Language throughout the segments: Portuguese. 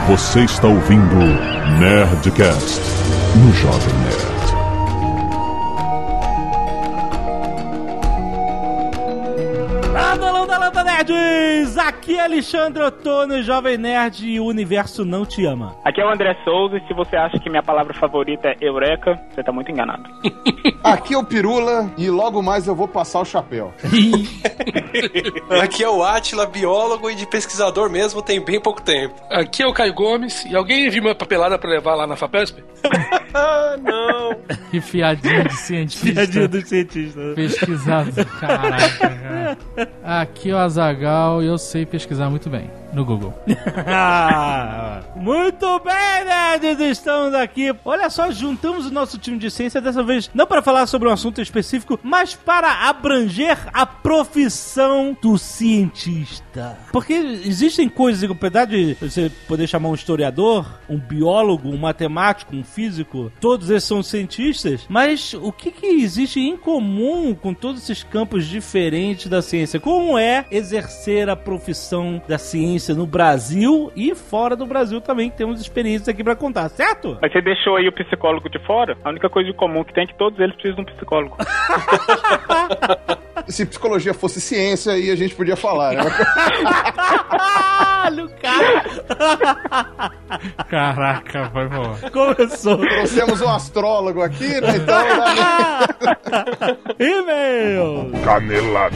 Você está ouvindo Nerdcast no Jovem Nerd. Landa Nerds! Aqui é Alexandre Ottoni, Jovem Nerd, e o universo não te ama. Aqui é o André Souza, e se você acha que minha palavra favorita é Eureka, você tá muito enganado. Aqui é o Pirula, e logo mais eu vou passar o chapéu. Aqui é o Átila, biólogo e de pesquisador mesmo, tem bem pouco tempo. Aqui é o Caio Gomes, e alguém viu uma papelada pra levar lá na FAPESP? Não. Que fiadinha de cientista. Fiadinha do cientista. Pesquisado, caraca, cara. Aqui é o Azaghal e eu sei pesquisar muito bem no Google. Muito bem, nerds, estamos aqui. Olha só, juntamos o nosso time de ciência, dessa vez não para falar sobre um assunto específico, mas para abranger a profissão do cientista. Porque existem coisas, apesar de você poder chamar um historiador, um biólogo, um matemático, um físico, todos esses são cientistas, mas o que existe em comum com todos esses campos diferentes da ciência? Como é exercer a profissão da ciência no Brasil e fora do Brasil também, temos experiências aqui pra contar, certo? Mas você deixou aí o psicólogo de fora? A única coisa em comum que tem é que todos eles precisam de um psicólogo. Se psicologia fosse ciência, aí a gente podia falar, né? Caraca, foi bom. Começou. Trouxemos um astrólogo aqui, né? Então... E-mail. Canelada.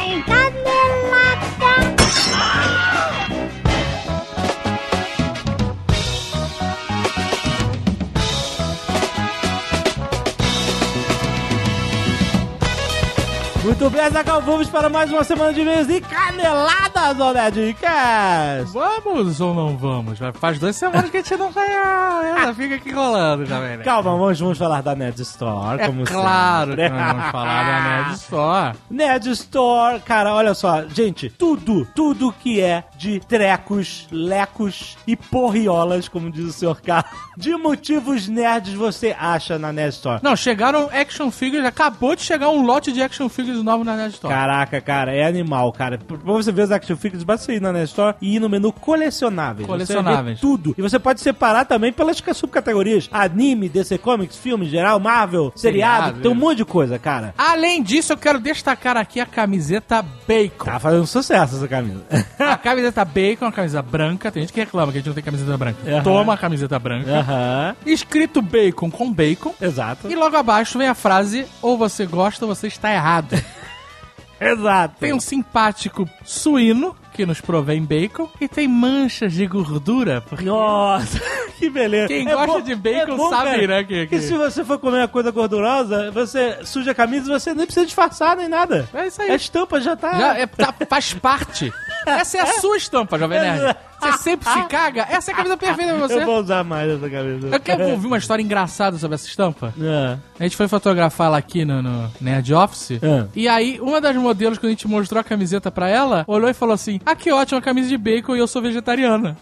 Muito bem, Azaghal, vamos para mais uma semana de e-mails e caneladas, ó, Nerdcast. Vamos ou não vamos? Faz 2 semanas que a gente não ganhou. Fica aqui rolando já, velho. Calma, vamos falar da Nerd Store, como claro sempre. que nós vamos falar da Nerd Store. Nerd Store, cara, olha só, gente, tudo que é de trecos, lecos e porriolas, como diz o Sr. Carlos, de motivos nerds você acha na Nerd Store. Não, chegaram action figures, acabou de chegar um lote de action figures novos na Nerd Store. Caraca, cara, é animal, cara. Pra você ver os action figures, basta você ir na Nerd Store e ir no menu colecionáveis. Colecionáveis. Você vê tudo. E você pode separar também pelas subcategorias. Anime, DC Comics, filme em geral, Marvel, seriado, tem um monte de coisa, cara. Além disso, eu quero destacar aqui a camiseta Bacon. Tá fazendo sucesso essa camisa. A camiseta Bacon, a camisa branca. Tem gente que reclama que a gente não tem camiseta branca. Toma a camiseta branca. Escrito Bacon com bacon. Exato. E logo abaixo vem a frase: ou você gosta ou você está errado. Exato. Tem um simpático suíno que nos provém bacon e tem manchas de gordura. Porque... Nossa, que beleza. Quem gosta de bacon sabe, cara, né? Que se você for comer uma coisa gordurosa, você suja a camisa e você nem precisa disfarçar nem nada. É isso aí. A estampa já tá... Faz parte. Essa é a sua estampa, Jovem Nerd. Você sempre se caga, essa é a camisa perfeita pra você. Eu vou usar mais essa camisa. Eu quero ouvir uma história engraçada sobre essa estampa. A gente foi fotografar ela aqui no Nerd Office. E aí, uma das modelos, quando a gente mostrou a camiseta pra ela, olhou e falou assim: ah, que ótima camisa de bacon e eu sou vegetariana.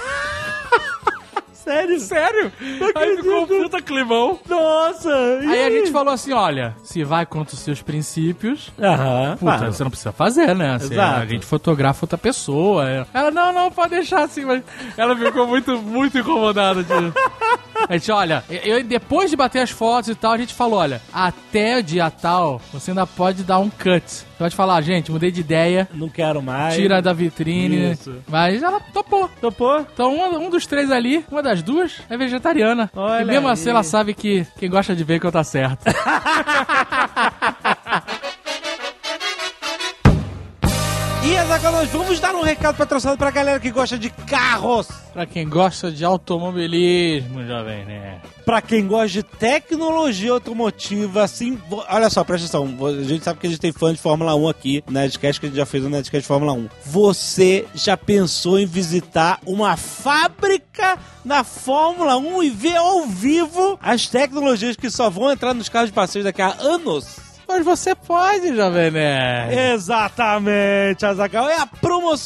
Sério? Aí ficou um puta climão. Nossa! Aí a gente falou assim, olha, se vai contra os seus princípios, puta, você não precisa fazer, né? Assim, a gente fotografa outra pessoa. Ela, não, pode deixar assim, mas ela ficou muito incomodada. A gente, olha, depois de bater as fotos e tal, a gente falou, olha, até o dia tal, você ainda pode dar um cut. Você pode falar, gente, mudei de ideia. Não quero mais. Tira da vitrine. Isso. Mas ela topou. Então um dos 3 ali, uma das 2 é vegetariana. Olha e mesmo assim ela sabe que quem gosta de bacon tá certo. E Azaghal, nós vamos dar um recado patrocinado pra galera que gosta de carros. Pra quem gosta de automobilismo, jovem, né? Pra quem gosta de tecnologia automotiva, assim... Olha só, presta atenção. A gente sabe que a gente tem fã de Fórmula 1 aqui, no Nerdcast, que a gente já fez um Nerdcast de Fórmula 1. Você já pensou em visitar uma fábrica na Fórmula 1 e ver ao vivo as tecnologias que só vão entrar nos carros de passeio daqui a anos? Mas você pode, Jovem Nerd. Exatamente, Azaghal. É a promoção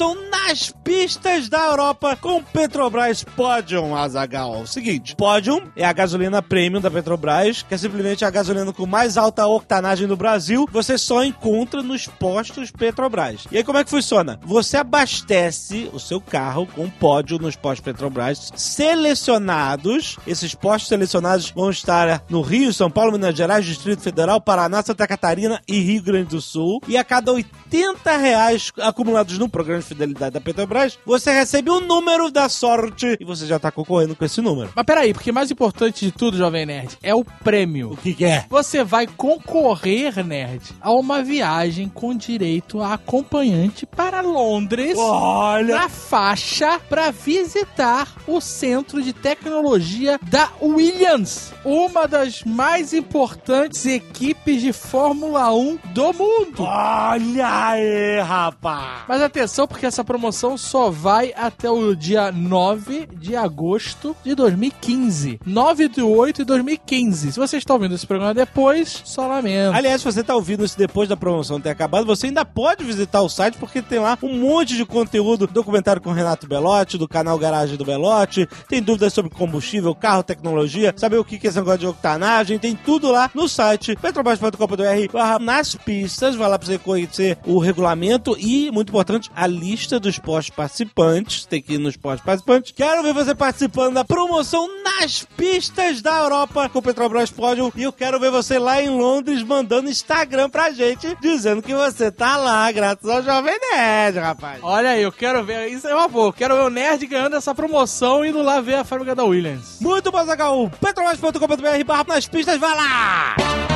nas pistas da Europa com Petrobras Podium, Azaghal. Seguinte, Podium é a gasolina premium da Petrobras, que é simplesmente a gasolina com mais alta octanagem do Brasil. Você só encontra nos postos Petrobras. E aí como é que funciona? Você abastece o seu carro com Podium nos postos Petrobras selecionados. Esses postos selecionados vão estar no Rio, São Paulo, Minas Gerais, Distrito Federal, Paraná, Santa Catarina e Rio Grande do Sul. E a cada R$80 acumulados no programa de fidelidade da Petrobras, você recebe um número da sorte e você já tá concorrendo com esse número. Mas peraí, porque mais importante de tudo, Jovem Nerd, é o prêmio. O que é? Você vai concorrer, Nerd, a uma viagem com direito a acompanhante para Londres. Olha! Na faixa para visitar o centro de tecnologia da Williams, uma das mais importantes equipes de Fórmula 1 do mundo. Olha aí, rapaz! Mas atenção, porque essa promoção só vai até o dia 9 de agosto de 2015. 9/8 de 2015. Se você está ouvindo esse programa depois, só lamento. Aliás, se você está ouvindo isso depois da promoção ter acabado, você ainda pode visitar o site, porque tem lá um monte de conteúdo, documentário com o Renato Belotti, do canal Garagem do Belotti, tem dúvidas sobre combustível, carro, tecnologia, saber o que é esse negócio de octanagem, tem tudo lá no site petrobras.com.br/nas pistas. Vai lá pra você conhecer o regulamento e, muito importante, a lista dos postos participantes. Tem que ir nos postos participantes. Quero ver você participando da promoção nas pistas da Europa com o Petrobras Podium, e eu quero ver você lá em Londres mandando Instagram pra gente, dizendo que você tá lá, graças ao Jovem Nerd, rapaz. Olha aí, eu quero ver, isso é uma boa, eu quero ver o Nerd ganhando essa promoção e indo lá ver a fábrica da Williams. Muito bom, Azaghal. petrobras.com.br/nas pistas, vai lá!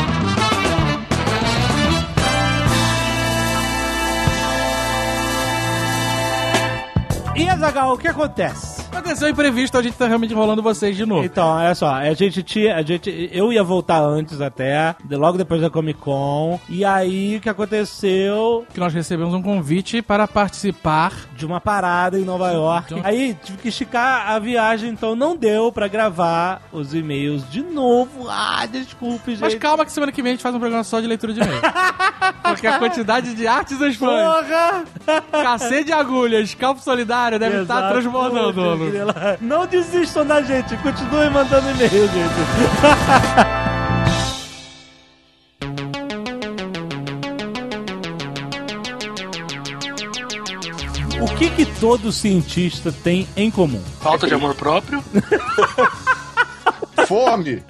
E, Azaghal, o que acontece? Aconteceu imprevisto, a gente tá realmente enrolando vocês de novo. Então, olha só, eu ia voltar antes até, logo depois da Comic Con, e aí o que aconteceu? Que nós recebemos um convite para participar de uma parada em Nova York. Aí tive que esticar a viagem, então não deu pra gravar os e-mails de novo. Ah, desculpe, gente. Mas calma que semana que vem a gente faz um programa só de leitura de e-mail. Porque a quantidade de artes dos fãs, porra! cacete de agulha, escalpo solidário deve estar transbordando. Não desistam da gente, continuem mandando e-mail, gente. O que todo cientista tem em comum? Falta de amor próprio. Fome.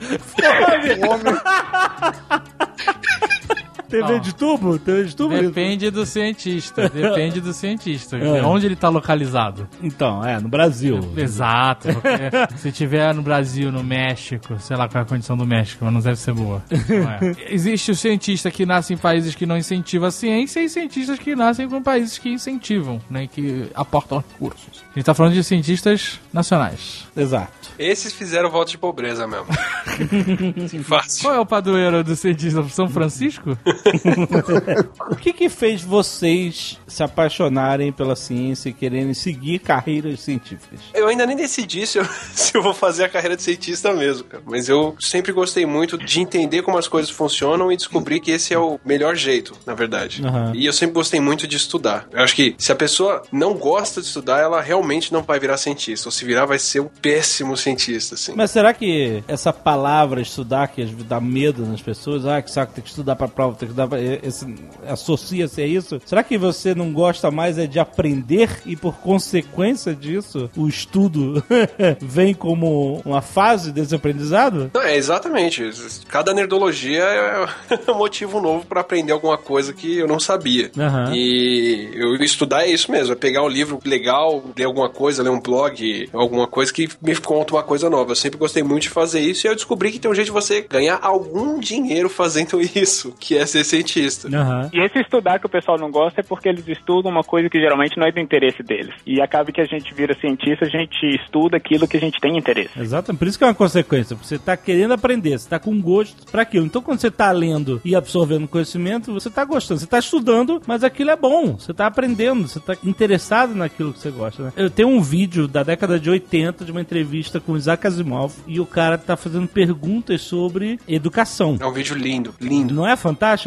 TV de tubo? TV de tubo? Depende do cientista. Depende do cientista. Onde ele tá localizado? Então, no Brasil. Exato. Porque se tiver no Brasil, no México, sei lá qual é a condição do México, mas não deve ser boa. Não é. Existe o cientista que nasce em países que não incentivam a ciência e cientistas que nascem em países que incentivam, né? Que aportam recursos. A gente tá falando de cientistas nacionais. Exato. Esses fizeram voto de pobreza mesmo. Sim, fácil. Qual é o padroeiro do cientista? São Francisco? O que fez vocês se apaixonarem pela ciência e quererem seguir carreiras científicas? Eu ainda nem decidi se eu vou fazer a carreira de cientista mesmo, cara. Mas eu sempre gostei muito de entender como as coisas funcionam e descobrir que esse é o melhor jeito, na verdade. Uhum. E eu sempre gostei muito de estudar. Eu acho que se a pessoa não gosta de estudar, ela realmente não vai virar cientista. Ou se virar, vai ser um péssimo cientista, assim. Mas será que essa palavra estudar, que dá medo nas pessoas, que saco, tem que estudar pra prova, tem que estudar pra... associa-se a isso? Será que você não gosta mais de aprender e por consequência disso, o estudo vem como uma fase desse aprendizado? Não, exatamente. Cada nerdologia é um motivo novo pra aprender alguma coisa que eu não sabia. Uhum. E eu estudar é isso mesmo, é pegar um livro legal, ler alguma coisa, ler um blog, alguma coisa que me conta uma coisa nova. Eu sempre gostei muito de fazer isso e eu descobri que tem um jeito de você ganhar algum dinheiro fazendo isso, que é ser cientista. Uhum. E esse estudar que o pessoal não gosta é porque eles estudam uma coisa que geralmente não é do interesse deles. E acaba que a gente vira cientista, a gente estuda aquilo que a gente tem interesse. Exato, por isso que é uma consequência. Você tá querendo aprender, você tá com gosto pra aquilo. Então quando você tá lendo e absorvendo conhecimento, você tá gostando. Você tá estudando, mas aquilo é bom. Você tá aprendendo, você tá interessado naquilo que você gosta, né? Eu tenho um vídeo da década de 80 de uma entrevista com o Isaac Asimov e o cara tá fazendo perguntas sobre educação. É um vídeo lindo, lindo. Não é fantástico?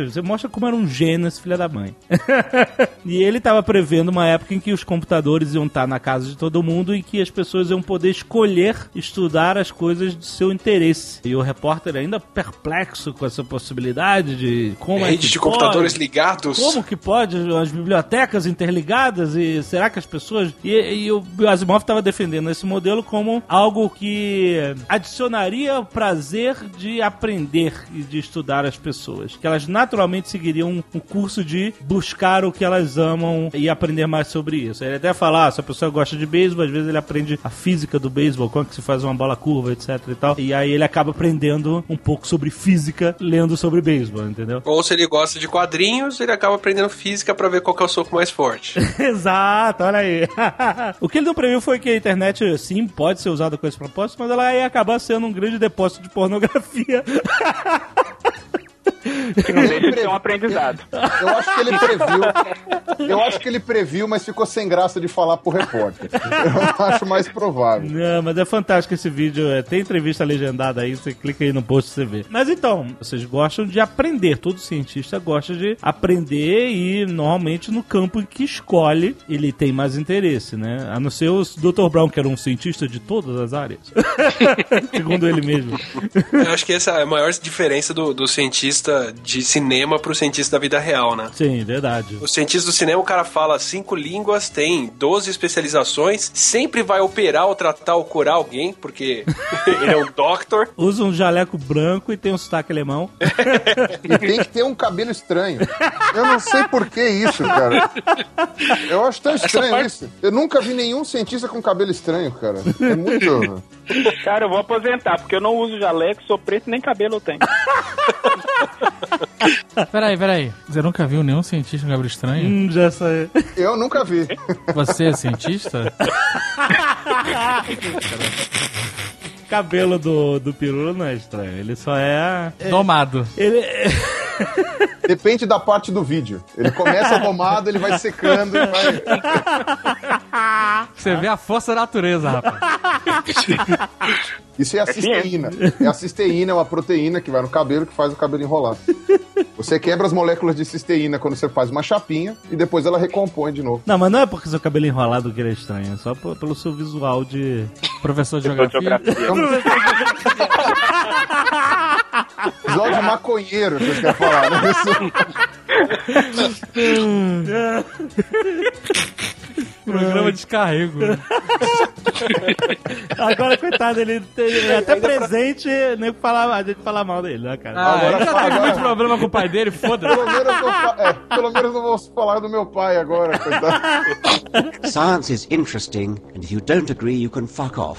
seja, você mostra como era um gênio esse filho da mãe. E ele estava prevendo uma época em que os computadores iam estar na casa de todo mundo e que as pessoas iam poder escolher estudar as coisas de seu interesse. E o repórter ainda perplexo com essa possibilidade de como rede de computadores ligados. Como que pode? As bibliotecas interligadas e será que as pessoas... E o Asimov estava defendendo esse modelo como algo que adicionaria o prazer de aprender e de estudar as pessoas. Que elas naturalmente seguiriam um curso de buscar o que elas amam e aprender mais sobre isso. Ele até fala, se a pessoa gosta de beisebol, às vezes ele aprende a física do beisebol, como que se faz uma bola curva, etc e tal. E aí ele acaba aprendendo um pouco sobre física lendo sobre beisebol, entendeu? Ou se ele gosta de quadrinhos, ele acaba aprendendo física pra ver qual que é o soco mais forte. Exato, olha aí. O que ele não previu foi que a internet, sim, pode ser usada com esse propósito, mas ela ia acabar sendo um grande depósito de pornografia. Que não deixa de ser um aprendizado. Eu acho que ele previu, mas ficou sem graça de falar pro repórter. Eu acho mais provável. Não, mas é fantástico esse vídeo. Tem entrevista legendada aí, você clica aí no post e você vê. Mas então, vocês gostam de aprender. Todo cientista gosta de aprender e normalmente no campo em que escolhe ele tem mais interesse, né? A não ser o Dr. Brown, que era um cientista de todas as áreas. Segundo ele mesmo. Eu acho que essa é a maior diferença do cientista de cinema pro cientista da vida real, né? Sim, verdade. O cientista do cinema, o cara fala 5 línguas, tem 12 especializações, sempre vai operar ou tratar ou curar alguém, porque ele é um doctor. Usa um jaleco branco e tem um sotaque alemão. E tem que ter um cabelo estranho. Eu não sei por que isso, cara. Eu acho tão estranho isso. Eu nunca vi nenhum cientista com cabelo estranho, cara. É muito... Cara, eu vou aposentar, porque eu não uso jaleco, sou preto, nem cabelo eu tenho. Peraí. Você nunca viu nenhum cientista com cabelo estranho? Já sei. Eu nunca vi. Você é cientista? Cabelo do Pirula não é estranho, ele só é... Domado. Ele... Depende da parte do vídeo. Ele começa domado, ele vai secando e vai... Você vê a força da natureza, rapaz. Isso é a cisteína. É a cisteína, é uma proteína que vai no cabelo que faz o cabelo enrolar. Você quebra as moléculas de cisteína quando você faz uma chapinha e depois ela recompõe de novo. Não, mas não é porque seu cabelo enrolado que ele é estranho, é só pelo seu visual de... Professor de geografia. Visual de maconheiro, que você quer falar, né? Programa de descarrego. Agora, coitado, ele é até presente, nem a gente fala mal dele, né, cara? Ele já teve muito problema com o pai dele, foda-se. Pelo menos eu vou falar do meu pai agora, coitado. Science is interesting, and if you don't agree, you can fuck off.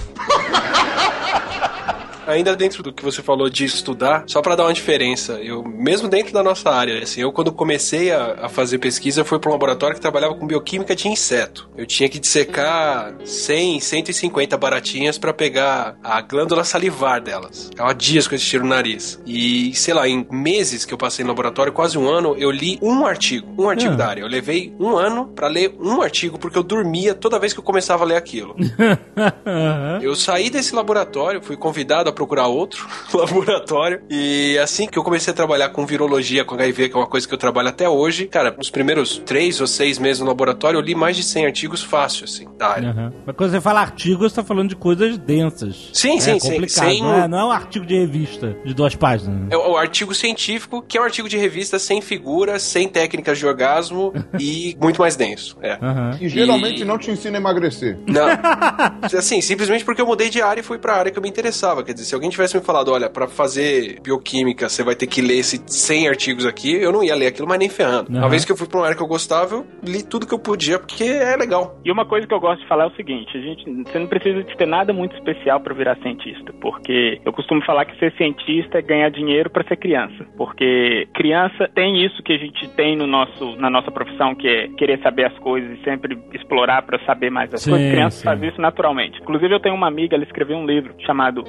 Ainda dentro do que você falou de estudar, só pra dar uma diferença, eu, mesmo dentro da nossa área, assim, eu quando comecei a fazer pesquisa, eu fui pra um laboratório que trabalhava com bioquímica de inseto. Eu tinha que dissecar 100, 150 baratinhas pra pegar a glândula salivar delas. Ficava dias com esse tiro no nariz. E, sei lá, em meses que eu passei no laboratório, quase um ano, eu li um artigo da área. Eu levei um ano pra ler um artigo, porque eu dormia toda vez que eu começava a ler aquilo. Eu saí desse laboratório, fui convidado a procurar outro laboratório, e assim que eu comecei a trabalhar com virologia, com HIV, que é uma coisa que eu trabalho até hoje, cara, nos primeiros 3 ou 6 meses no laboratório, eu li mais de 100 artigos fácil, assim, da área. Mas quando você fala artigo, você tá falando de coisas densas. Sim, complicado, não é um artigo de revista de 2 páginas. É o artigo científico, que é um artigo de revista sem figuras, sem técnicas de orgasmo e muito mais denso. E geralmente não te ensina a emagrecer. Não. Assim, simplesmente porque eu mudei de área e fui pra área que eu me interessava. Quer dizer, se alguém tivesse me falado, olha, pra fazer bioquímica você vai ter que ler esses 100 artigos aqui, eu não ia ler aquilo mais nem ferrando. Uma vez que eu fui pra uma área que eu gostava, eu li tudo que eu podia, porque é legal. E uma coisa que eu gosto de falar é o seguinte, você não precisa de ter nada muito especial pra virar cientista, porque eu costumo falar que ser cientista é ganhar dinheiro pra ser criança, porque criança tem isso que a gente tem na nossa profissão, que é querer saber as coisas e sempre explorar pra saber mais as coisas. Criança faz isso naturalmente. Inclusive eu tenho uma amiga, ela escreveu um livro chamado The Scientist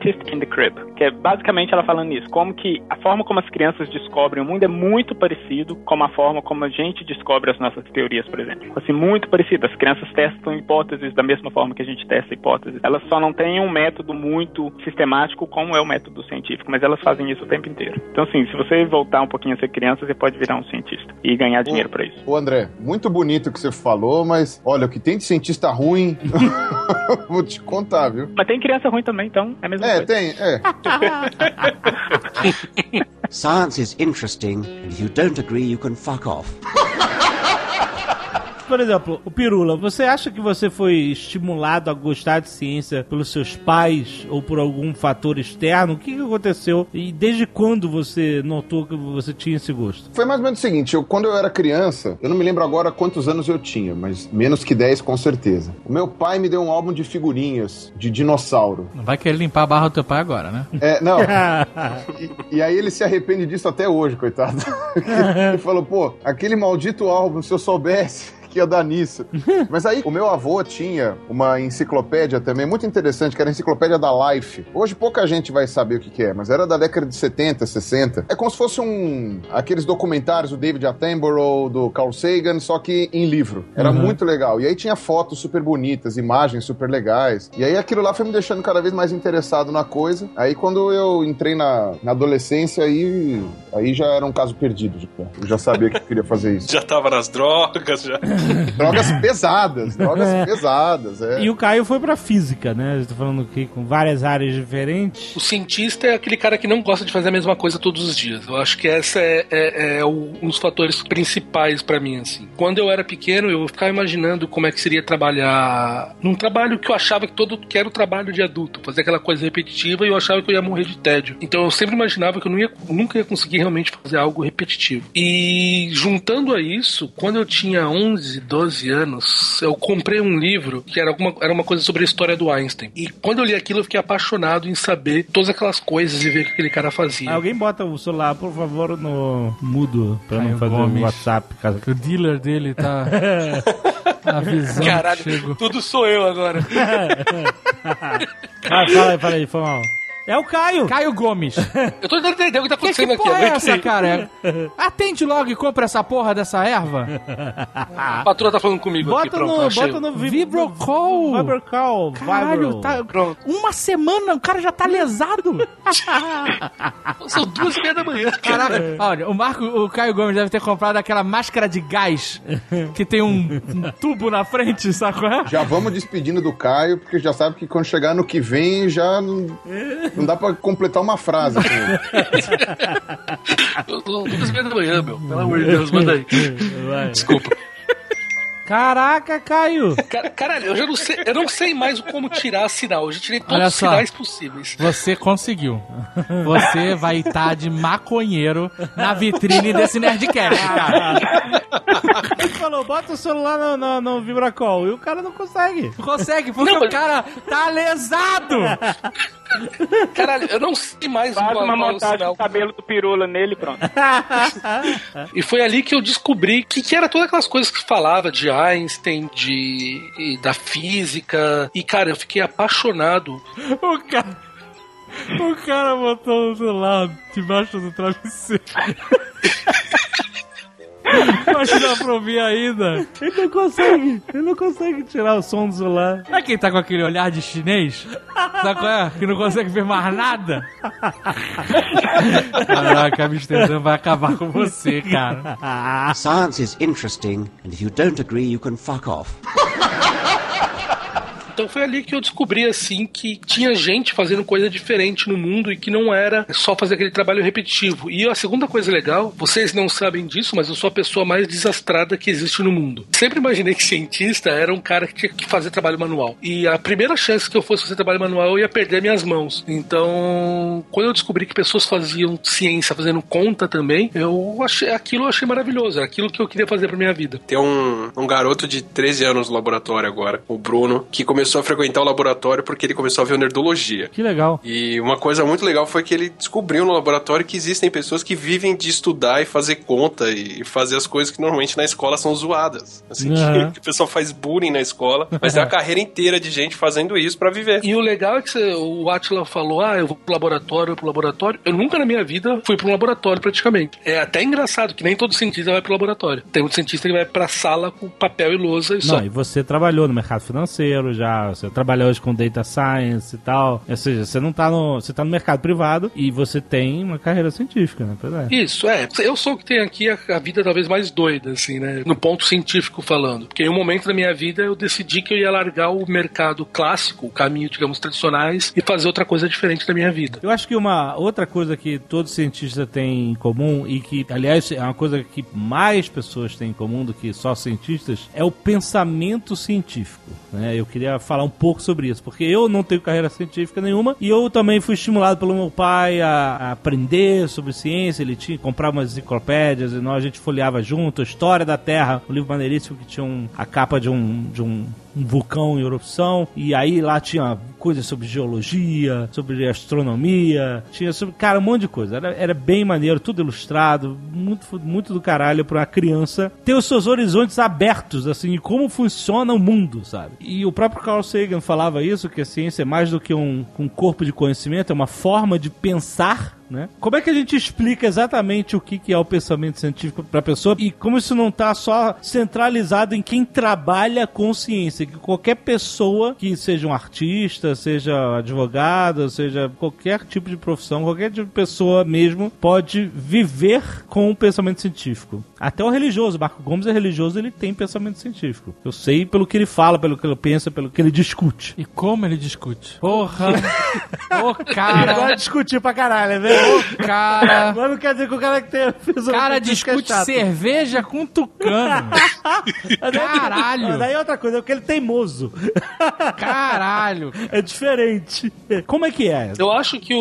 Scientist in the Crib, que é basicamente ela falando isso, como que a forma como as crianças descobrem o mundo é muito parecido com a forma como a gente descobre as nossas teorias, por exemplo. Assim, muito parecido. As crianças testam hipóteses da mesma forma que a gente testa hipóteses. Elas só não têm um método muito sistemático como é o método científico, mas elas fazem isso o tempo inteiro. Então, assim, se você voltar um pouquinho a ser criança, você pode virar um cientista e ganhar dinheiro pra isso. Ô, André, muito bonito o que você falou, mas olha, o que tem de cientista ruim, vou te contar, viu? Mas tem criança ruim também, então é a mesma coisa. Tem. Science is interesting, and if you don't agree, you can fuck off. Por exemplo, o Pirula, você acha que você foi estimulado a gostar de ciência pelos seus pais ou por algum fator externo? O que aconteceu e desde quando você notou que você tinha esse gosto? Foi mais ou menos o seguinte, quando eu era criança, eu não me lembro agora quantos anos eu tinha, mas menos que 10 com certeza. O meu pai me deu um álbum de figurinhas de dinossauro. Não vai querer limpar a barra do teu pai agora, né? Não. E aí ele se arrepende disso até hoje, coitado. Ele falou, pô, aquele maldito álbum, se eu soubesse que ia dar nisso. Mas aí, o meu avô tinha uma enciclopédia também, muito interessante, que era a enciclopédia da Life. Hoje pouca gente vai saber o que é, mas era da década de 70, 60. É como se fosse aqueles documentários do David Attenborough, do Carl Sagan, só que em livro. Era muito legal. E aí tinha fotos super bonitas, imagens super legais. E aí aquilo lá foi me deixando cada vez mais interessado na coisa. Aí quando eu entrei na adolescência, aí já era um caso perdido. Eu já sabia que eu queria fazer isso. Já tava nas drogas, já. Drogas pesadas, E o Caio foi pra física, né? Você tá falando aqui com várias áreas diferentes. O cientista é aquele cara que não gosta de fazer a mesma coisa todos os dias. Eu acho que essa é um dos fatores principais pra mim, assim. Quando eu era pequeno, eu ficava imaginando como é que seria trabalhar num trabalho que eu achava que era o trabalho de adulto, fazer aquela coisa repetitiva, e eu achava que eu ia morrer de tédio. Então eu sempre imaginava que eu nunca ia conseguir realmente fazer algo repetitivo. E juntando a isso, quando eu tinha 11, 12 anos, eu comprei um livro que era uma coisa sobre a história do Einstein. E quando eu li aquilo, eu fiquei apaixonado em saber todas aquelas coisas e ver o que aquele cara fazia. Alguém bota o celular, por favor, no mudo, pra não fazer o WhatsApp. Que o dealer dele tá avisando. Caralho, tudo sou eu agora. Fala aí, foi mal. É o Caio. Caio Gomes. Eu tô tentando entender o que tá acontecendo aqui. Que porra é essa, cara? Atende logo e compra essa porra dessa erva. A patroa tá falando comigo aqui, pronto. Bota no Vibrocol. Vibrocol. Caralho, tá... Pronto. Uma semana, o cara já tá lesado. São 2:30 da manhã. Caraca, olha, o Caio Gomes deve ter comprado aquela máscara de gás que tem um tubo na frente, sacou? Já vamos despedindo do Caio, porque já sabe que quando chegar no que vem, já não dá pra completar uma frase. Eu tô 2:30 da manhã, meu. Pelo amor de Deus, manda aí. Desculpa. Caraca, Caio! Caralho, eu não sei mais como tirar sinal. Eu já tirei todos os sinais possíveis. Você conseguiu. Você vai estar de maconheiro na vitrine desse Nerdcast, cara. Ele falou, bota o celular no Vibracol. E o cara não consegue. Não consegue, porque o cara tá lesado. Caralho, eu não sei mais Faz uma montagem do cabelo do Pirula nele, pronto. E foi ali que eu descobri que era todas aquelas coisas que falava de Einstein, da física. E, cara, eu fiquei apaixonado. O cara botou o celular debaixo do travesseiro. Mas dá pra ouvir ainda. Ele não consegue tirar o som do celular. Não é quem tá com aquele olhar de chinês? Sabe qual é? Que não consegue ver mais nada? Caraca, Amsterdã vai acabar com você, cara. Science is interesting, and if you don't agree, you can fuck off. Então foi ali que eu descobri, assim, que tinha gente fazendo coisa diferente no mundo e que não era só fazer aquele trabalho repetitivo. E a segunda coisa legal, vocês não sabem disso, mas eu sou a pessoa mais desastrada que existe no mundo. Sempre imaginei que cientista era um cara que tinha que fazer trabalho manual. E a primeira chance que eu fosse fazer trabalho manual, eu ia perder minhas mãos. Então, quando eu descobri que pessoas faziam ciência fazendo conta também, eu achei maravilhoso. Era aquilo que eu queria fazer pra minha vida. Tem um garoto de 13 anos no laboratório agora, o Bruno, que começou começou a frequentar o laboratório porque ele começou a ver nerdologia. Que legal. E uma coisa muito legal foi que ele descobriu no laboratório que existem pessoas que vivem de estudar e fazer conta e fazer as coisas que normalmente na escola são zoadas. Assim, que o pessoal faz bullying na escola, mas tem uma carreira inteira de gente fazendo isso pra viver. E o legal é que o Átila falou, eu vou pro laboratório. Eu nunca na minha vida fui pro laboratório praticamente. É até engraçado que nem todo cientista vai pro laboratório. Tem um cientista que vai pra sala com papel e lousa e só. Não, e você trabalhou no mercado financeiro já, você trabalha hoje com data science e tal. Ou seja, você não tá você tá no mercado privado e você tem uma carreira científica, né? Pois é. Isso, eu sou o que tem aqui a vida talvez mais doida, assim, né? No ponto científico falando. Porque em um momento da minha vida eu decidi que eu ia largar o mercado clássico, o caminho, digamos, tradicionais, e fazer outra coisa diferente da minha vida. Eu acho que uma outra coisa que todo cientista tem em comum, e que, aliás, é uma coisa que mais pessoas têm em comum do que só cientistas, é o pensamento científico, né? Eu queria falar um pouco sobre isso, porque eu não tenho carreira científica nenhuma, e eu também fui estimulado pelo meu pai a aprender sobre ciência. Ele tinha comprado umas enciclopédias e a gente folheava junto, a História da Terra, um livro maneiríssimo que tinha a capa de um vulcão em erupção, e aí lá tinha coisas sobre geologia, sobre astronomia, tinha sobre, cara, um monte de coisa. Era bem maneiro, tudo ilustrado, muito do caralho pra uma criança ter os seus horizontes abertos, assim, e como funciona o mundo, sabe? E o próprio Carl Sagan falava isso, que a ciência é mais do que um corpo de conhecimento, é uma forma de pensar, né? Como é que a gente explica exatamente o que é o pensamento científico para a pessoa e como isso não está só centralizado em quem trabalha com ciência, que qualquer pessoa que seja um artista, seja advogado, seja qualquer tipo de profissão, qualquer tipo de pessoa mesmo pode viver com o pensamento científico. Até o religioso, Marco Gomes é religioso, ele tem pensamento científico. Eu sei pelo que ele fala, pelo que ele pensa, pelo que ele discute. E como ele discute? Porra! Ô, cara! Ele vai discutir pra caralho, né? Cara, mas não quer dizer que o cara que tem cara discute cerveja com tucano. Caralho. Daí outra coisa, é porque ele é teimoso. Caralho. É diferente. Como é que é? Eu acho que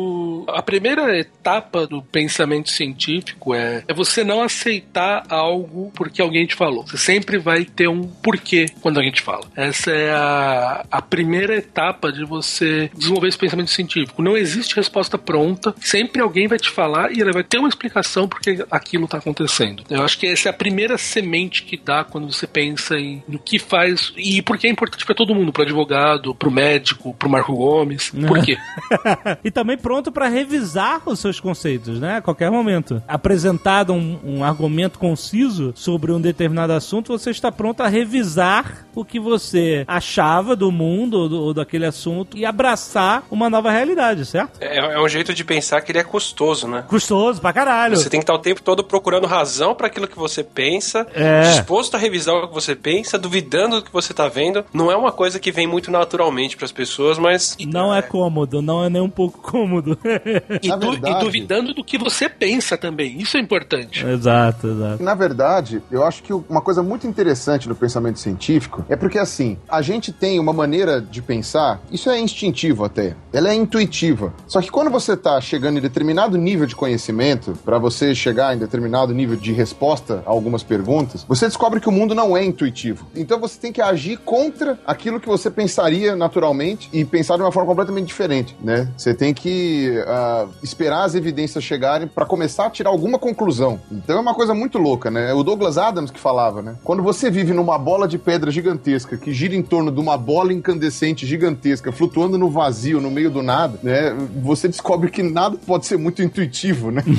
a primeira etapa do pensamento científico é você não aceitar algo porque alguém te falou. Você sempre vai ter um porquê quando alguém te fala. Essa é a primeira etapa de você desenvolver esse pensamento científico. Não existe resposta pronta. Sempre alguém vai te falar e ela vai ter uma explicação porque aquilo está acontecendo. Eu acho que essa é a primeira semente que dá quando você pensa no que faz e por que é importante para todo mundo, para advogado, para o médico, para o Marco Gomes. Por quê? E também pronto para revisar os seus conceitos, né? A qualquer momento. Apresentado um argumento conciso sobre um determinado assunto, você está pronto a revisar o que você achava do mundo ou daquele assunto e abraçar uma nova realidade, certo? É um jeito de pensar que ele é custoso, né? Custoso pra caralho. Você tem que estar o tempo todo procurando razão para aquilo que você pensa, disposto a revisar o que você pensa, duvidando do que você tá vendo. Não é uma coisa que vem muito naturalmente pras pessoas, mas... Não é cômodo, não é nem um pouco cômodo. E duvidando do que você pensa também. Isso é importante. Exato. Na verdade, eu acho que uma coisa muito interessante no pensamento científico é porque, assim, a gente tem uma maneira de pensar, isso é instintivo até, ela é intuitiva. Só que quando você tá chegando em determinado nível de conhecimento, para você chegar em determinado nível de resposta a algumas perguntas, você descobre que o mundo não é intuitivo. Então você tem que agir contra aquilo que você pensaria naturalmente e pensar de uma forma completamente diferente, né? Você tem que esperar as evidências chegarem para começar a tirar alguma conclusão. Então é uma coisa muito louca, né? O Douglas Adams que falava, né? Quando você vive numa bola de pedra gigantesca que gira em torno de uma bola incandescente gigantesca flutuando no vazio, no meio do nada, né? Você descobre que nada pode ser muito intuitivo, né?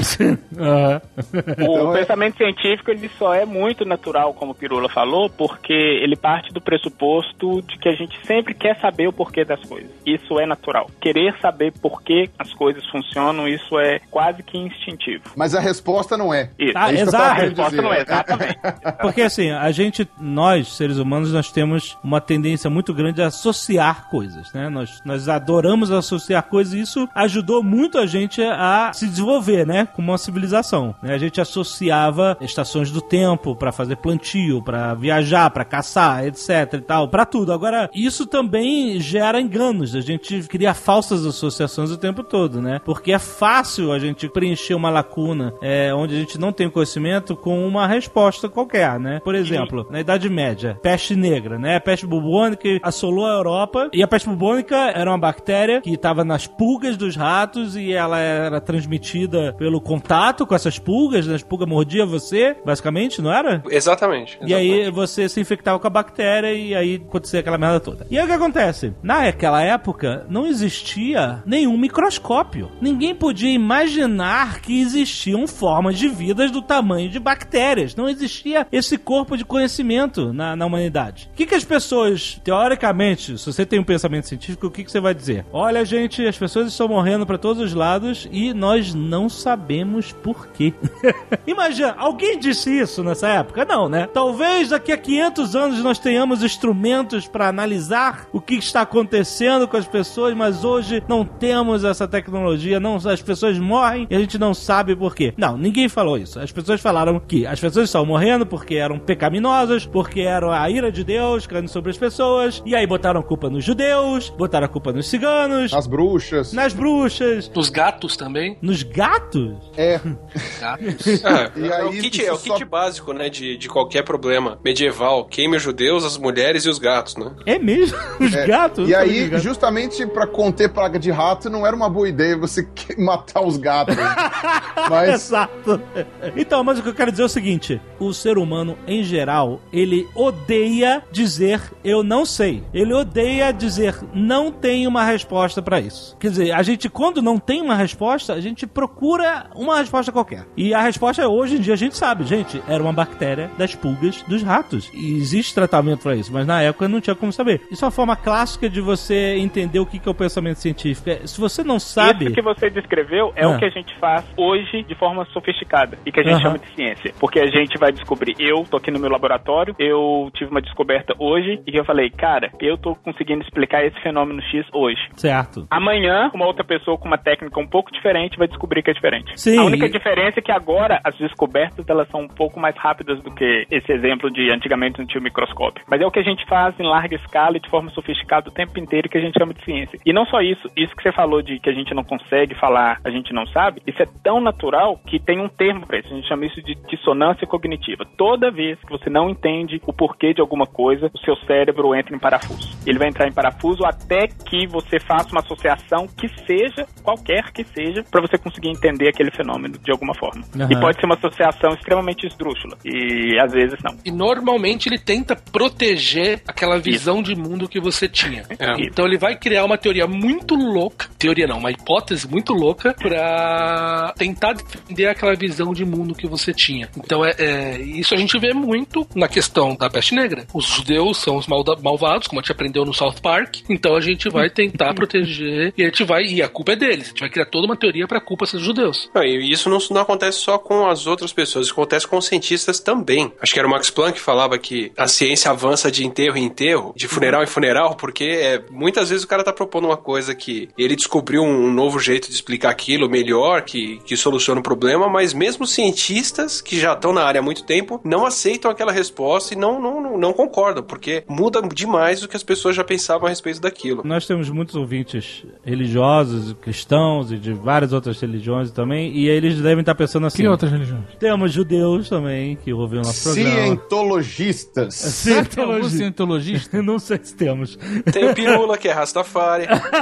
O pensamento científico, ele só é muito natural, como o Pirula falou, porque ele parte do pressuposto de que a gente sempre quer saber o porquê das coisas. Isso é natural. Querer saber por que as coisas funcionam, isso é quase que instintivo. Mas a resposta não é. Isso. Exato. A resposta não é, exatamente. Porque assim, nós, seres humanos, nós temos uma tendência muito grande a associar coisas, né? Nós adoramos associar coisas e isso ajudou muito a gente a se desenvolver, né? Como uma civilização. Né? A gente associava estações do tempo pra fazer plantio, pra viajar, pra caçar, etc e tal, pra tudo. Agora, isso também gera enganos. A gente cria falsas associações o tempo todo, né? Porque é fácil a gente preencher uma lacuna onde a gente não tem conhecimento conhecimento com uma resposta qualquer, né? Por exemplo, na Idade Média, peste negra, né? A peste bubônica assolou a Europa, e a peste bubônica era uma bactéria que estava nas pulgas dos ratos e ela era transmitida pelo contato com essas pulgas, né? As pulgas mordiam você, basicamente, não era? Exatamente. E aí você se infectava com a bactéria e aí acontecia aquela merda toda. E aí o que acontece? Naquela época não existia nenhum microscópio. Ninguém podia imaginar que existiam formas de vidas do tamanho de bactérias. Não existia esse corpo de conhecimento na humanidade. O que as pessoas, teoricamente, se você tem um pensamento científico, o que você vai dizer? Olha, gente, as pessoas estão morrendo para todos os lados e nós não sabemos por quê. Imagina, alguém disse isso nessa época? Não, né? Talvez daqui a 500 anos nós tenhamos instrumentos para analisar o que está acontecendo com as pessoas, mas hoje não temos essa tecnologia, não, as pessoas morrem e a gente não sabe por quê. Não, ninguém falou isso. As pessoas falaram que as pessoas estão morrendo porque eram pecaminosas, porque era a ira de Deus caindo sobre as pessoas, e aí botaram a culpa nos judeus, botaram a culpa nos ciganos, nas bruxas, nos gatos também. Nos gatos? É. Gatos. E aí, é o kit básico, né, de qualquer problema medieval. Queime os judeus, as mulheres e os gatos, né? É mesmo? Os gatos? E aí, justamente pra conter praga de rato, não era uma boa ideia você matar os gatos. Mas... Exato. Então, mas o que eu quero dizer é o seguinte: o ser humano, em geral, ele odeia dizer eu não sei. Ele odeia dizer não tem uma resposta pra isso. Quer dizer, a gente, quando não tem uma resposta, a gente procura uma resposta qualquer. E a resposta, hoje em dia, a gente sabe. Gente, era uma bactéria das pulgas dos ratos. E existe tratamento pra isso, mas na época não tinha como saber. Isso é uma forma clássica de você entender o que é o pensamento científico. Se você não sabe... Isso que você descreveu é o que a gente faz hoje de forma sofisticada e que a gente chama de ciência. Porque a gente vai descobrir, eu tô aqui no meu laboratório, eu tive uma descoberta hoje e eu falei, cara, eu tô conseguindo explicar esse fenômeno X hoje. Certo. Amanhã, uma outra pessoa com uma técnica um pouco diferente vai descobrir que é diferente. Sim. A única diferença é que agora as descobertas elas são um pouco mais rápidas do que esse exemplo de antigamente não tinha o microscópio. Mas é o que a gente faz em larga escala e de forma sofisticada o tempo inteiro, que a gente chama de ciência. E não só isso que você falou de que a gente não consegue falar, a gente não sabe, isso é tão natural que tem um termo pra isso. A gente chama isso de dissonância cognitiva. Toda vez que você não entende o porquê de alguma coisa, o seu cérebro entra em parafuso. Ele vai entrar em parafuso até que você faça uma associação que seja, qualquer que seja, pra você conseguir entender aquele fenômeno de alguma forma. Uhum. E pode ser uma associação extremamente esdrúxula. E às vezes não. E normalmente ele tenta proteger aquela visão de mundo que você tinha. Então ele vai criar uma teoria muito louca, uma hipótese muito louca pra tentar defender aquela visão de mundo que você tinha. Então isso a gente vê muito na questão da peste negra. Os judeus são os malvados, como a gente aprendeu no South Park. Então a gente vai tentar proteger e a culpa é deles. A gente vai criar toda uma teoria pra culpa ser dos judeus. E isso não acontece só com as outras pessoas, isso acontece com os cientistas também. Acho que era o Max Planck que falava que a ciência avança de enterro em enterro, de funeral em funeral, porque muitas vezes o cara tá propondo uma coisa que ele descobriu um novo jeito de explicar aquilo melhor, que soluciona o problema, mas mesmo cientistas que já estão na área há muito tempo não aceitam aquela resposta e não concordam, porque muda demais do que as pessoas já pensavam a respeito daquilo. Nós temos muitos ouvintes religiosos, cristãos e de várias outras religiões também, e eles devem estar pensando assim... Que outras religiões? Temos judeus também, que ouvem o nosso programa. Cientologistas. Cientologistas? Não sei se temos. Tem o Pirula, que é Rastafari.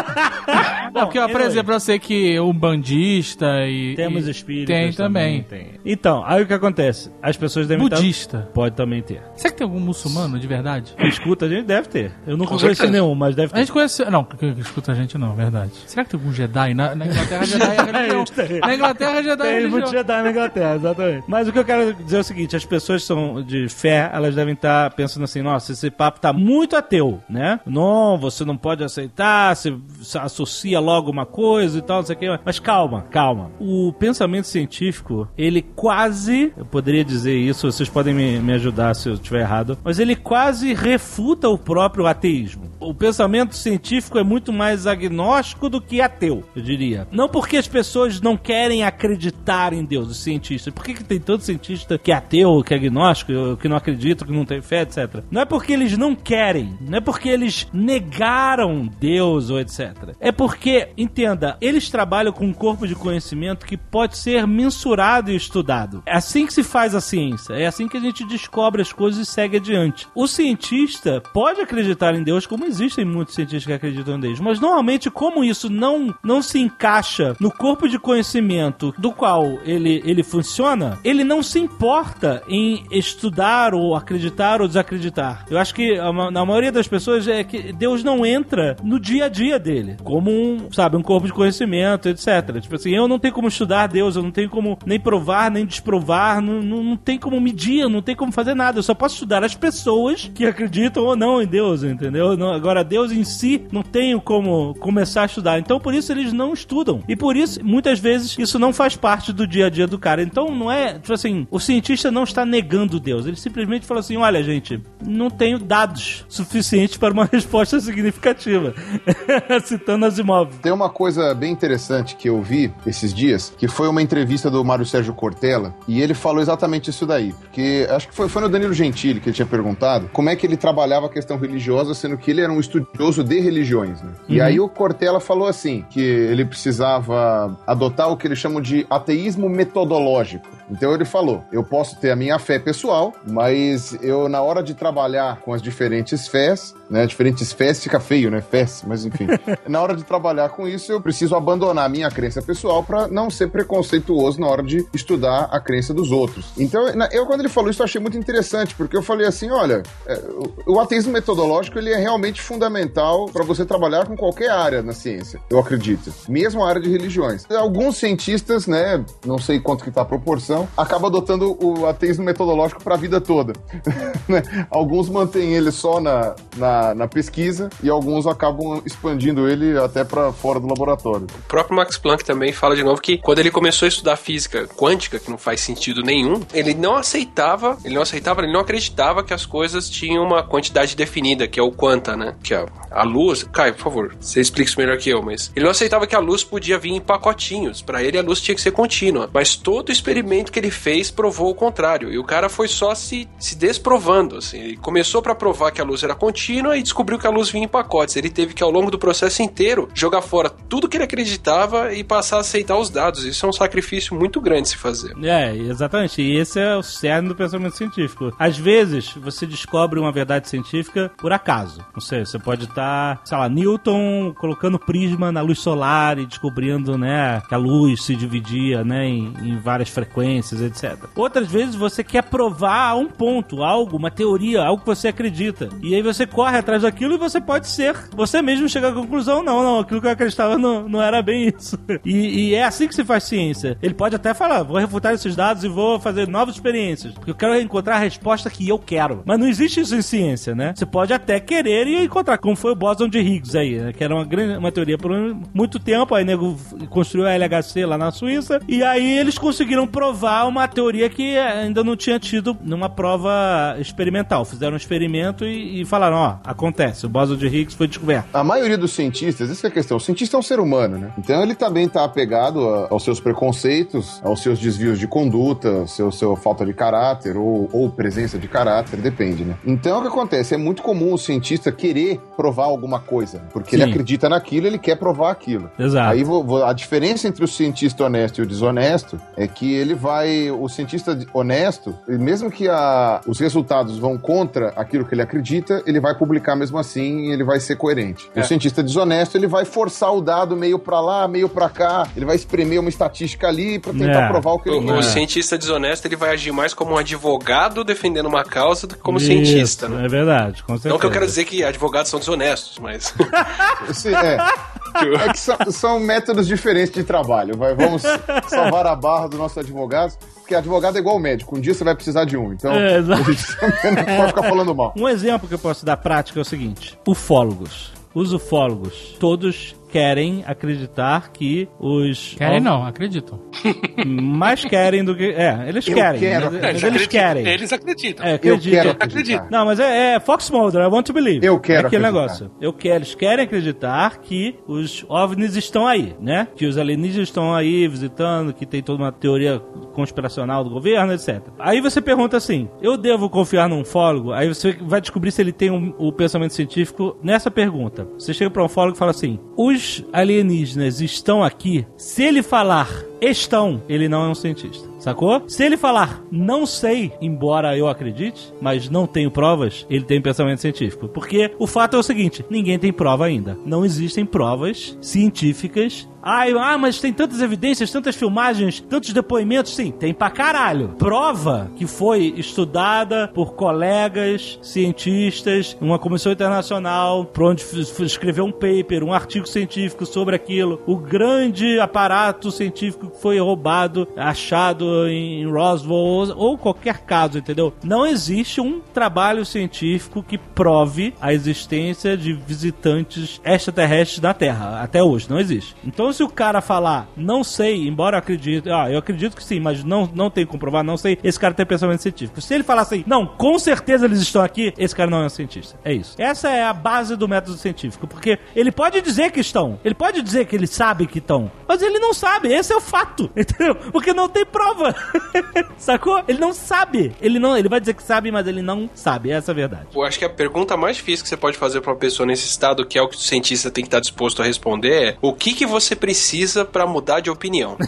Não, porque, por exemplo, eu sei que o bandista e... Temos espíritas. Tem também. Tem. Então, aí o que acontece? As pessoas devem budista. Pode também ter. Será que tem algum muçulmano de verdade? Que escuta a gente deve ter. Eu nunca conheci nenhum, mas deve ter. A gente conhece... Não, que escuta a gente não, verdade. Será que tem algum Jedi? Na Inglaterra, Jedi é religião. Na Inglaterra, Jedi é religião. Tem muito Jedi na Inglaterra, exatamente. Mas o que eu quero dizer é o seguinte, as pessoas são de fé, elas devem estar pensando assim, nossa, esse papo tá muito ateu, né? Não, você não pode aceitar, você associa logo uma coisa e tal, não sei o que. Mas calma. O pensamento científico, ele quase, eu poderia dizer isso, vocês podem me ajudar se eu estiver errado, mas ele quase refuta o próprio ateísmo. o pensamento científico é muito mais agnóstico do que ateu, eu diria. Não porque as pessoas não querem acreditar em Deus, os cientistas. Por que tem tanto cientista que é ateu, que é agnóstico, que não acredita, que não tem fé, etc. Não é porque eles não querem, não é porque eles negaram Deus ou etc. É porque, entenda, eles trabalham com um corpo de conhecimento que pode ser mensurado e estudado. É assim que se faz a ciência, é assim que a gente descobre as coisas e segue adiante. O cientista pode acreditar em Deus, como existem muitos cientistas que acreditam em Deus, mas normalmente como isso não se encaixa no corpo de conhecimento do qual ele funciona, ele não se importa em estudar ou acreditar ou desacreditar. Eu acho que na maioria das pessoas é que Deus não entra no dia a dia dele, como um corpo de conhecimento, etc. Tipo assim, eu não tenho como estudar Deus, eu não tenho como nem provar, nem desprovar, não tem como medir, não tem como fazer nada. Eu só posso estudar as pessoas que acreditam ou não em Deus, entendeu? Agora, Deus em si, não tenho como começar a estudar. Então, por isso, eles não estudam. E por isso, muitas vezes, isso não faz parte do dia a dia do cara. Então, não é, tipo assim, o cientista não está negando Deus. Ele simplesmente fala assim, olha, gente, não tenho dados suficientes para uma resposta significativa. Citando Asimov. Tem uma coisa bem interessante que eu vi esses dias, que foi uma entrevista do Mário Sérgio Cortella, e ele falou exatamente isso daí. Porque acho que foi no Danilo Gentili que ele tinha perguntado como é que ele trabalhava a questão religiosa, sendo que ele era um estudioso de religiões, né? E aí o Cortella falou assim, que ele precisava adotar o que eles chamam de ateísmo metodológico. Então ele falou, eu posso ter a minha fé pessoal, mas eu, na hora de trabalhar com as diferentes fés, né, diferentes fés fica feio, né, fés, mas enfim, na hora de trabalhar com isso, eu preciso abandonar a minha crença pessoal para não ser preconceituoso na hora de estudar a crença dos outros. Então, quando ele falou isso, eu achei muito interessante, porque eu falei assim, olha, o ateísmo metodológico, ele é realmente fundamental para você trabalhar com qualquer área na ciência, eu acredito, mesmo a área de religiões. Alguns cientistas, né, não sei quanto que tá a proporção, acaba adotando o ateísmo metodológico para a vida toda. Alguns mantêm ele só na pesquisa e alguns acabam expandindo ele até para fora do laboratório. O próprio Max Planck também fala de novo que quando ele começou a estudar física quântica, que não faz sentido nenhum, ele não acreditava que as coisas tinham uma quantidade definida, que é o quanta, né? Que é a luz... Caio, por favor, você explica isso melhor que eu, mas... Ele não aceitava que a luz podia vir em pacotinhos. Para ele, a luz tinha que ser contínua. Mas todo experimento que ele fez provou o contrário. E o cara foi só se desprovando, assim. Ele começou para provar que a luz era contínua e descobriu que a luz vinha em pacotes. Ele teve que, ao longo do processo inteiro, jogar fora tudo que ele acreditava e passar a aceitar os dados. Isso é um sacrifício muito grande se fazer. Exatamente. E esse é o cerne do pensamento científico. Às vezes, você descobre uma verdade científica por acaso. Não sei, você pode estar, sei lá, Newton colocando prisma na luz solar e descobrindo, né, que a luz se dividia, né, em várias frequências, etc. Outras vezes você quer provar um ponto, algo, uma teoria, algo que você acredita. E aí você corre atrás daquilo e você pode ser. Você mesmo chega à conclusão, não, aquilo que eu acreditava não era bem isso. E é assim que se faz ciência. Ele pode até falar, vou refutar esses dados e vou fazer novas experiências, porque eu quero encontrar a resposta que eu quero. Mas não existe isso em ciência, né? Você pode até querer e encontrar, como foi o bóson de Higgs aí, né? Que era uma teoria por muito tempo, aí o nego construiu a LHC lá na Suíça, e aí eles conseguiram provar uma teoria que ainda não tinha tido numa prova experimental. Fizeram um experimento e falaram, acontece, o bóson de Higgs foi descoberto. A maioria dos cientistas, essa é a questão, o cientista é um ser humano, né? Então ele também está apegado aos seus preconceitos, aos seus desvios de conduta, sua falta de caráter ou presença de caráter, depende, né? Então o que acontece? É muito comum o cientista querer provar alguma coisa, porque ele acredita naquilo, ele quer provar aquilo. Exato. Aí a diferença entre o cientista honesto e o desonesto é que o cientista honesto, mesmo que os resultados vão contra aquilo que ele acredita, ele vai publicar mesmo assim e ele vai ser coerente. O cientista desonesto, ele vai forçar o dado meio pra lá, meio pra cá, ele vai espremer uma estatística ali pra tentar provar o que ele quer. O cientista desonesto, ele vai agir mais como um advogado defendendo uma causa do que como cientista, né? É verdade, com certeza. Não que eu quero dizer que advogados são desonestos, mas... Sim, é que são métodos diferentes de trabalho. Vamos salvar a barra dos nossos advogados, porque advogado é igual médico. Um dia você vai precisar de um. Então, a gente não pode ficar falando mal. Um exemplo que eu posso dar prático é o seguinte. Ufólogos. Os ufólogos, todos querem acreditar que os... Querem não, acreditam. Mais querem do que... eles querem. Eles querem. Eles acreditam. Acreditam. Não, mas é Fox Mulder, I want to believe. Eu quero aquele acreditar. negócio. Eles querem acreditar que os OVNIs estão aí, né? Que os alienígenas estão aí visitando, que tem toda uma teoria conspiracional do governo, etc. Aí você pergunta assim, eu devo confiar num ufólogo? Aí você vai descobrir se ele tem o pensamento científico nessa pergunta. Você chega para um ufólogo e fala assim, os alienígenas estão aqui? Se ele falar estão, ele não é um cientista. Sacou? Se ele falar não sei, embora eu acredite, mas não tenho provas, ele tem pensamento científico. Porque o fato é o seguinte, ninguém tem prova ainda. Não existem provas científicas. Mas tem tantas evidências, tantas filmagens, tantos depoimentos. Sim, tem pra caralho. Prova que foi estudada por colegas cientistas, uma comissão internacional, por onde escreveu um paper, um artigo científico sobre aquilo. O grande aparato científico que foi roubado, achado em Roswell, ou qualquer caso, entendeu? Não existe um trabalho científico que prove a existência de visitantes extraterrestres na Terra. Até hoje, não existe. Então, se o cara falar, não sei, embora eu acredite, eu acredito que sim, mas não tenho como provar, não sei, esse cara tem pensamento científico. Se ele falar assim, não, com certeza eles estão aqui, esse cara não é um cientista. É isso. Essa é a base do método científico, porque ele pode dizer que estão, ele pode dizer que ele sabe que estão, mas ele não sabe, esse é o fato, entendeu? Porque não tem prova. Sacou? Ele não sabe. Ele vai dizer que sabe, mas ele não sabe. Essa é a verdade. Eu acho que a pergunta mais difícil que você pode fazer pra uma pessoa nesse estado, que é o que o cientista tem que estar disposto a responder, é o que você precisa pra mudar de opinião?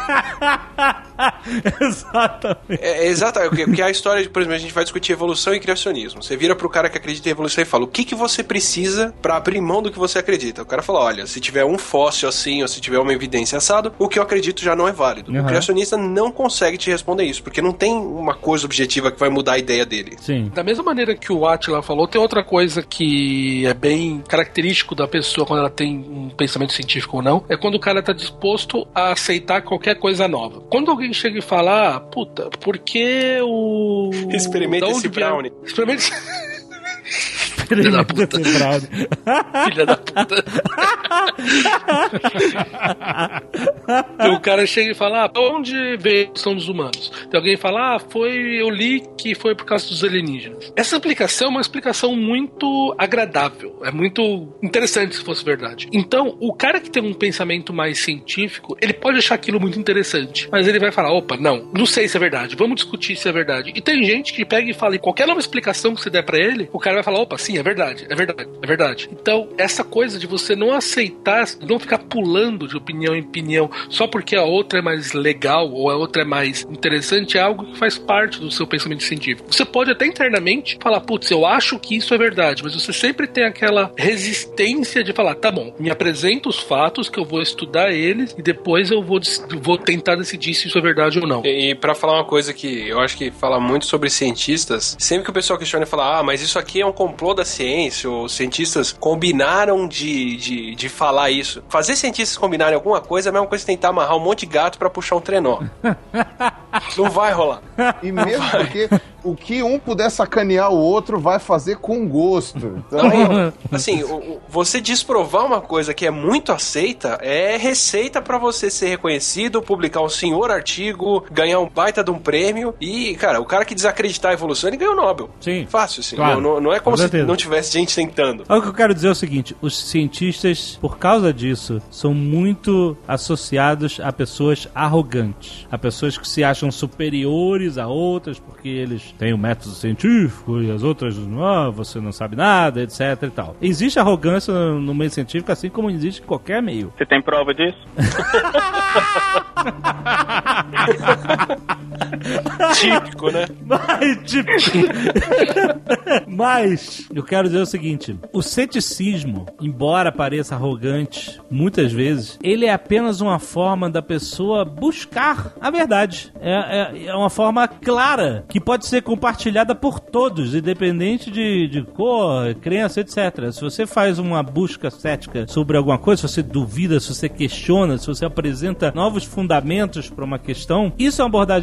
Exatamente. Exatamente. Porque a história, por exemplo, a gente vai discutir evolução e criacionismo. Você vira pro cara que acredita em evolução e fala, o que você precisa pra abrir mão do que você acredita? O cara fala, olha, se tiver um fóssil assim, ou se tiver uma evidência assado, o que eu acredito já não é válido. O criacionista não consegue te responder isso, porque não tem uma coisa objetiva que vai mudar a ideia dele. Sim. Da mesma maneira que o Attila falou, tem outra coisa que é bem característico da pessoa quando ela tem um pensamento científico ou não, é quando o cara tá disposto a aceitar qualquer coisa nova. Quando alguém chega e fala, puta, por que o... Experimenta esse brownie. Experimenta... Filha da puta. Filha da puta. Então o cara chega e fala, onde veio a questão dos humanos? Tem alguém que fala, eu li que foi por causa dos alienígenas. Essa explicação é uma explicação muito agradável. É muito interessante se fosse verdade. Então, o cara que tem um pensamento mais científico, ele pode achar aquilo muito interessante. Mas ele vai falar, não sei se é verdade. Vamos discutir se é verdade. E tem gente que pega e fala, e qualquer nova explicação que você der pra ele, o cara vai falar, sim, é verdade. Então, essa coisa de você não aceitar, não ficar pulando de opinião em opinião só porque a outra é mais legal ou a outra é mais interessante, é algo que faz parte do seu pensamento científico. Você pode até internamente falar, eu acho que isso é verdade, mas você sempre tem aquela resistência de falar, tá bom, me apresenta os fatos que eu vou estudar eles e depois eu vou tentar decidir se isso é verdade ou não. E pra falar uma coisa que eu acho que fala muito sobre cientistas, sempre que o pessoal questiona e fala, mas isso aqui é um complô da ciência, os cientistas combinaram de falar isso. Fazer cientistas combinarem alguma coisa é a mesma coisa que tentar amarrar um monte de gato pra puxar um trenó. Não vai rolar. E mesmo porque o que um puder sacanear o outro vai fazer com gosto. Então, assim, você desprovar uma coisa que é muito aceita é receita pra você ser reconhecido, publicar um senhor artigo, ganhar um baita de um prêmio e, cara, o cara que desacreditar a evolução, ele ganhou o Nobel. Sim. Fácil, assim. Claro. Não é como se não tivesse gente tentando. O que eu quero dizer é o seguinte, os cientistas, por causa disso, são muito associados a pessoas arrogantes, a pessoas que se acham superiores a outras porque eles têm um método científico e as outras, você não sabe nada, etc e tal. Existe arrogância no meio científico, assim como existe em qualquer meio. Você tem prova disso? Típico, né? Mas eu quero dizer o seguinte, o ceticismo, embora pareça arrogante muitas vezes, ele é apenas uma forma da pessoa buscar a verdade. É uma forma clara que pode ser compartilhada por todos, independente de cor, crença, etc. Se você faz uma busca cética sobre alguma coisa, se você duvida, se você questiona, se você apresenta novos fundamentos para uma questão, isso é uma abordagem cética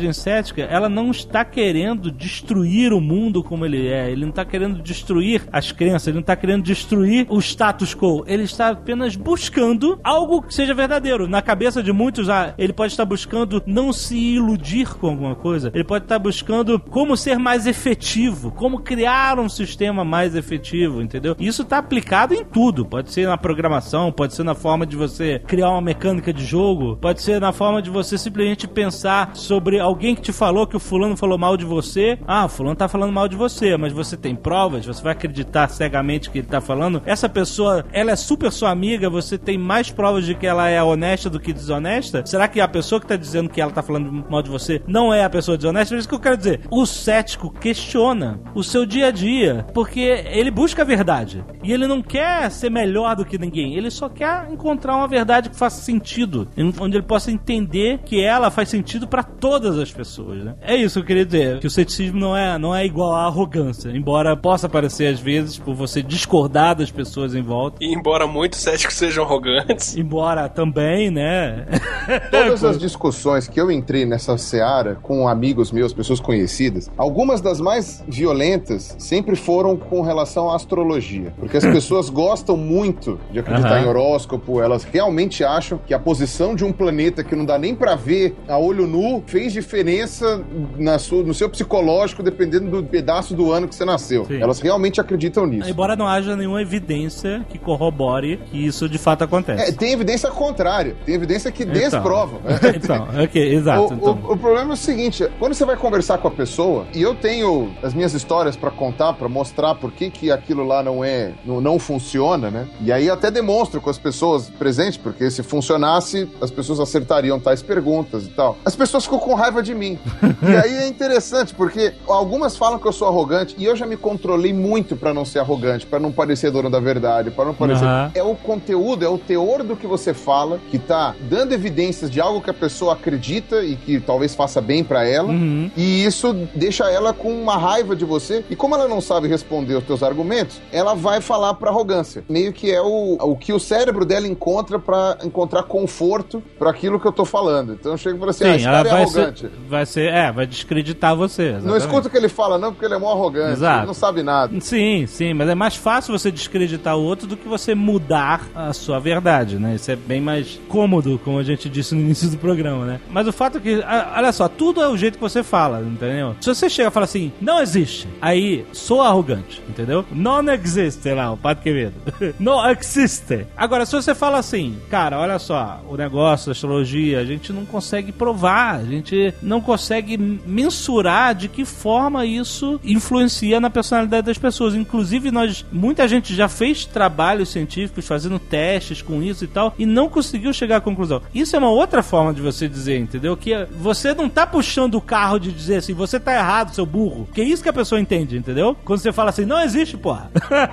cética, ela não está querendo destruir o mundo como ele é. Ele não está querendo destruir as crenças, ele não está querendo destruir o status quo. Ele está apenas buscando algo que seja verdadeiro. Na cabeça de muitos, ele pode estar buscando não se iludir com alguma coisa. Ele pode estar buscando como ser mais efetivo, como criar um sistema mais efetivo, entendeu? E isso está aplicado em tudo. Pode ser na programação, pode ser na forma de você criar uma mecânica de jogo, pode ser na forma de você simplesmente pensar sobre alguém que te falou que o fulano falou mal de você. Ah, o fulano tá falando mal de você, mas você tem provas, você vai acreditar cegamente que ele tá falando. Essa pessoa, ela é super sua amiga, você tem mais provas de que ela é honesta do que desonesta? Será que a pessoa que tá dizendo que ela tá falando mal de você não é a pessoa desonesta? É isso que eu quero dizer. O cético questiona o seu dia a dia, porque ele busca a verdade. E ele não quer ser melhor do que ninguém, ele só quer encontrar uma verdade que faça sentido, onde ele possa entender que ela faz sentido pra todas as pessoas, né? É isso que eu queria dizer, que o ceticismo não é igual à arrogância, embora possa parecer às vezes por você discordar das pessoas em volta. E embora muitos céticos sejam arrogantes. Embora também, né? Todas as discussões que eu entrei nessa seara com amigos meus, pessoas conhecidas, algumas das mais violentas sempre foram com relação à astrologia, porque as pessoas gostam muito de acreditar em horóscopo, elas realmente acham que a posição de um planeta que não dá nem pra ver a olho nu fez diferença no seu psicológico dependendo do pedaço do ano que você nasceu. Sim. Elas realmente acreditam nisso. Embora não haja nenhuma evidência que corrobore que isso de fato acontece. Tem evidência contrária, tem evidência que desprova. Então, ok, exato. O problema é o seguinte, quando você vai conversar com a pessoa, e eu tenho as minhas histórias pra contar, pra mostrar por que aquilo lá não funciona, né? E aí até demonstro com as pessoas presentes, porque se funcionasse, as pessoas acertariam tais perguntas e tal. As pessoas ficam com raiva de mim. E aí é interessante, porque algumas falam que eu sou arrogante, e eu já me controlei muito pra não ser arrogante, pra não parecer dono da verdade, pra não parecer... É o conteúdo, é o teor do que você fala, que tá dando evidências de algo que a pessoa acredita e que talvez faça bem pra ela, e isso deixa ela com uma raiva de você, e como ela não sabe responder os teus argumentos, ela vai falar pra arrogância. Meio que é o que o cérebro dela encontra pra encontrar conforto pra aquilo que eu tô falando. Então eu chego e falo assim, esse cara é arrogante. Vai descreditar você. Exatamente. Não escuta o que ele fala, não, porque ele é mó arrogante. Exato. Ele não sabe nada. Sim, mas é mais fácil você descreditar o outro do que você mudar a sua verdade, né? Isso é bem mais cômodo, como a gente disse no início do programa, né? Mas o fato é que, olha só, tudo é o jeito que você fala, entendeu? Se você chega e fala assim, não existe, aí sou arrogante, entendeu? Non existe, lá, o Padre Quevedo. Não existe. Agora, se você fala assim, cara, olha só, o negócio da astrologia, a gente não consegue provar, a gente não consegue mensurar de que forma isso influencia na personalidade das pessoas. Inclusive, muita gente já fez trabalhos científicos fazendo testes com isso e tal, e não conseguiu chegar à conclusão. Isso é uma outra forma de você dizer, entendeu? Que você não tá puxando o carro de dizer assim, você tá errado, seu burro. Que é isso que a pessoa entende, entendeu? Quando você fala assim, não existe, porra.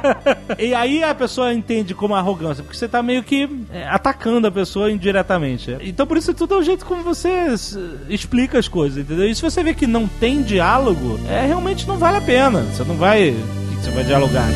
E aí a pessoa entende como arrogância, porque você tá meio que atacando a pessoa indiretamente. Então por isso tudo é o jeito como você explica as coisas, entendeu? E se você vê que não tem diálogo, realmente não vale a pena. Você não vai... O que você vai dialogar?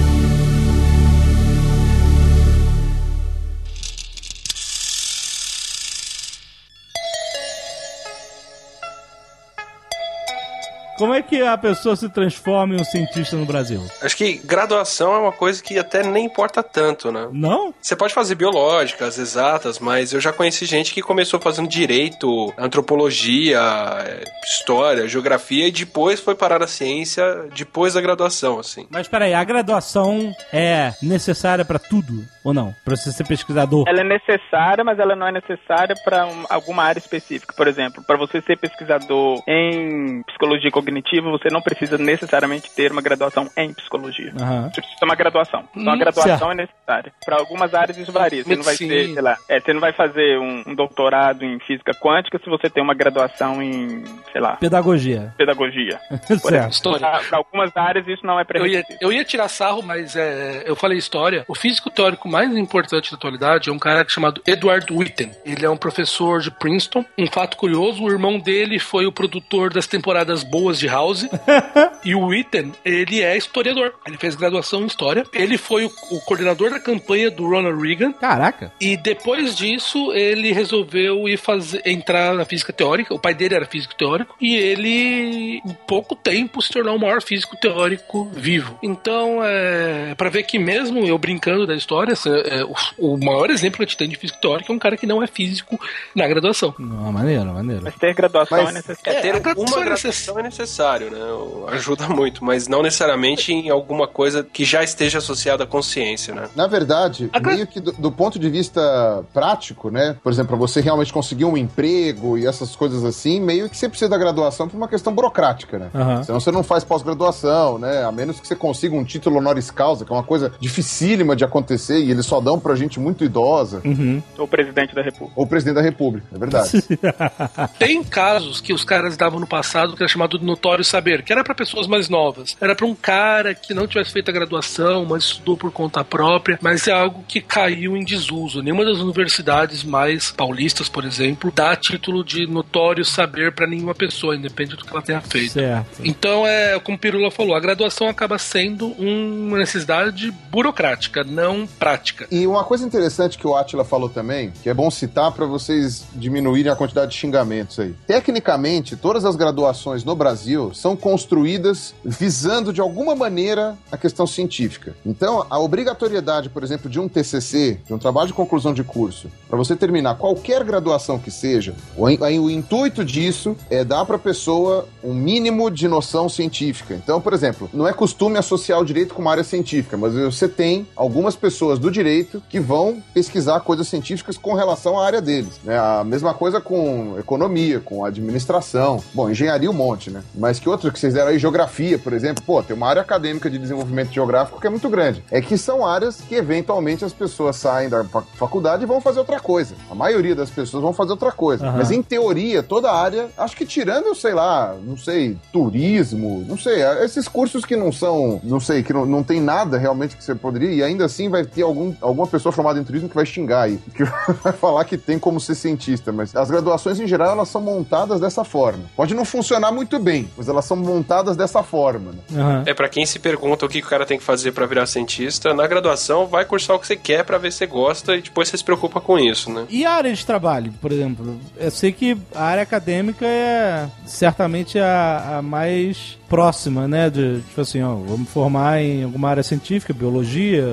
Como é que a pessoa se transforma em um cientista no Brasil? Acho que graduação é uma coisa que até nem importa tanto, né? Não? Você pode fazer biológicas, exatas, mas eu já conheci gente que começou fazendo direito, antropologia, história, geografia e depois foi parar na ciência depois da graduação, assim. Mas peraí, a graduação é necessária pra tudo ou não? Pra você ser pesquisador? Ela é necessária, mas ela não é necessária pra alguma área específica. Por exemplo, pra você ser pesquisador em psicologia cognitiva, você não precisa necessariamente ter uma graduação em psicologia. Você precisa ter uma graduação. Então a graduação é necessária. Para algumas áreas isso varia. Você não vai ter, sei lá, você não vai fazer um doutorado em física quântica se você tem uma graduação em, sei lá, pedagogia. Para algumas áreas isso não é pré-requisito. Eu ia tirar sarro, mas eu falei história. O físico teórico mais importante da atualidade é um cara chamado Edward Witten. Ele é um professor de Princeton. Um fato curioso, o irmão dele foi o produtor das temporadas boas de House. E o Ethan, ele é historiador. Ele fez graduação em História. Ele foi o coordenador da campanha do Ronald Reagan. Caraca! E depois disso, ele resolveu entrar na física teórica. O pai dele era físico teórico. E ele, em pouco tempo, se tornou o maior físico teórico vivo. Então, pra ver que mesmo eu brincando da história, o maior exemplo que a gente tem de físico teórico é um cara que não é físico na graduação. Não, maneiro. Mas ter graduação é necessário. Ter uma graduação é necessário, né? Ajuda muito, mas não necessariamente em alguma coisa que já esteja associada à consciência, né? Na verdade, meio que do ponto de vista prático, né? Por exemplo, pra você realmente conseguir um emprego e essas coisas assim, meio que você precisa da graduação por uma questão burocrática, né? Uhum. Senão você não faz pós-graduação, né? A menos que você consiga um título honoris causa, que é uma coisa dificílima de acontecer e eles só dão pra gente muito idosa. Uhum. Ou presidente da República. Ou presidente da República, é verdade. Tem casos que os caras davam no passado que era chamado de notório saber, que era pra pessoas mais novas. Era pra um cara que não tivesse feito a graduação, mas estudou por conta própria, mas é algo que caiu em desuso. Nenhuma das universidades mais paulistas, por exemplo, dá título de notório saber pra nenhuma pessoa, independente do que ela tenha feito. Certo. Então, como o Pirula falou, a graduação acaba sendo uma necessidade burocrática, não prática. E uma coisa interessante que o Átila falou também, que é bom citar para vocês diminuírem a quantidade de xingamentos aí. Tecnicamente, todas as graduações no Brasil são construídas visando de alguma maneira a questão científica. Então, a obrigatoriedade, por exemplo, de um TCC, de um trabalho de conclusão de curso, para você terminar qualquer graduação que seja, o intuito disso é dar para a pessoa um mínimo de noção científica. Então, por exemplo, não é costume associar o direito com uma área científica, mas você tem algumas pessoas do direito que vão pesquisar coisas científicas com relação à área deles, né? A mesma coisa com economia, com administração. Bom, engenharia um monte, né? Mas que outra que vocês deram aí? Geografia, por exemplo. Pô, tem uma área acadêmica de desenvolvimento geográfico que é muito grande. É que são áreas que, eventualmente, as pessoas saem da faculdade e vão fazer outra coisa. A maioria das pessoas vão fazer outra coisa. Uhum. Mas, em teoria, toda a área, acho que tirando, sei lá, não sei, turismo, não sei, esses cursos que não são, não sei, que não tem nada realmente que você poderia, e ainda assim vai ter alguma pessoa formada em turismo que vai xingar aí, que vai falar que tem como ser cientista, mas as graduações, em geral, elas são montadas dessa forma. Pode não funcionar muito bem, mas elas são montadas dessa forma, né? Uhum. Pra quem se pergunta o que o cara tem que fazer pra virar cientista, na graduação vai cursar o que você quer pra ver se você gosta e depois você se preocupa com isso, né? E a área de trabalho, por exemplo? Eu sei que a área acadêmica é certamente a mais próxima, né, tipo assim, ó, vou me formar em alguma área científica, biologia,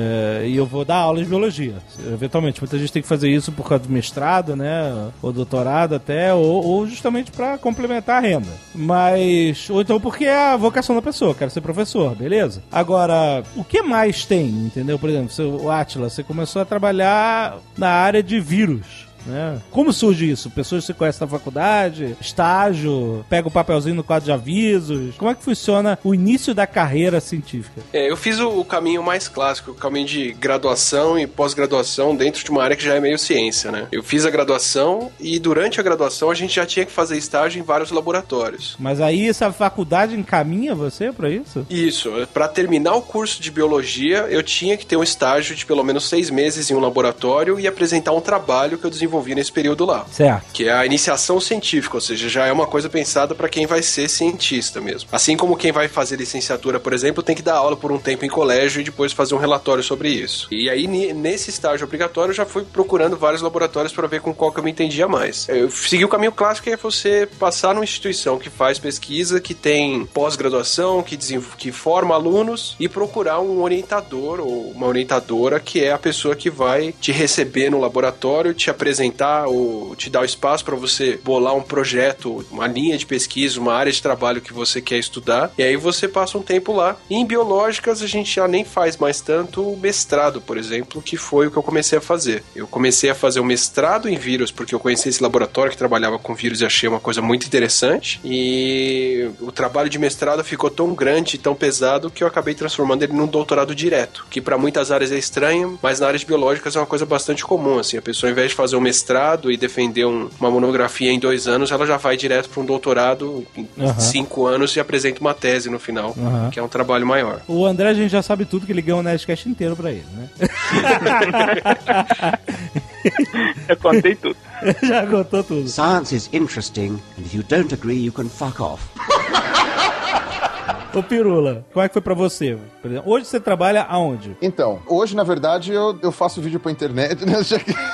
e eu vou dar aula de biologia. Eventualmente, muita gente tem que fazer isso por causa do mestrado, né, ou doutorado até, ou justamente para complementar a renda. Mas, ou então porque é a vocação da pessoa, quero ser professor, beleza? Agora, o que mais tem, entendeu? Por exemplo, o Átila, você começou a trabalhar na área de vírus. Né? Como surge isso? Pessoas que você conhece na faculdade, estágio, pega o papelzinho no quadro de avisos. Como é que funciona o início da carreira científica? Eu fiz o caminho mais clássico, o caminho de graduação e pós-graduação dentro de uma área que já é meio ciência, né? Eu fiz a graduação e durante a graduação a gente já tinha que fazer estágio em vários laboratórios. Mas aí essa faculdade encaminha você pra isso? Isso. Pra terminar o curso de biologia, eu tinha que ter um estágio de pelo menos 6 meses em um laboratório e apresentar um trabalho que eu desenvolvi nesse período lá. Certo. Que é a iniciação científica, ou seja, já é uma coisa pensada para quem vai ser cientista mesmo. Assim como quem vai fazer licenciatura, por exemplo, tem que dar aula por um tempo em colégio e depois fazer um relatório sobre isso. E aí, nesse estágio obrigatório, eu já fui procurando vários laboratórios para ver com qual que eu me entendia mais. Eu segui o caminho clássico, que é você passar numa instituição que faz pesquisa, que tem pós-graduação, que forma alunos e procurar um orientador ou uma orientadora que é a pessoa que vai te receber no laboratório, te apresentar ou te dar o espaço para você bolar um projeto, uma linha de pesquisa, uma área de trabalho que você quer estudar, e aí você passa um tempo lá. E em biológicas a gente já nem faz mais tanto o mestrado, por exemplo, que foi o que eu comecei a fazer. Eu comecei a fazer um mestrado em vírus porque eu conheci esse laboratório que trabalhava com vírus e achei uma coisa muito interessante, e o trabalho de mestrado ficou tão grande e tão pesado que eu acabei transformando ele num doutorado direto, que para muitas áreas é estranho, mas na área de biológicas é uma coisa bastante comum, assim, a pessoa, ao invés de fazer um mestrado e defender uma monografia em 2 anos, ela já vai direto para um doutorado em 5 anos e apresenta uma tese no final, que é um trabalho maior. O André, a gente já sabe tudo, que ele ganhou um Nerdcast inteiro pra ele, né? Eu contei tudo. Já contou tudo. Science is interesting, and if you don't agree, you can fuck off. Ô, Pirula, como é que foi pra você? Hoje você trabalha aonde? Então, hoje, na verdade, eu faço vídeo pra internet, né?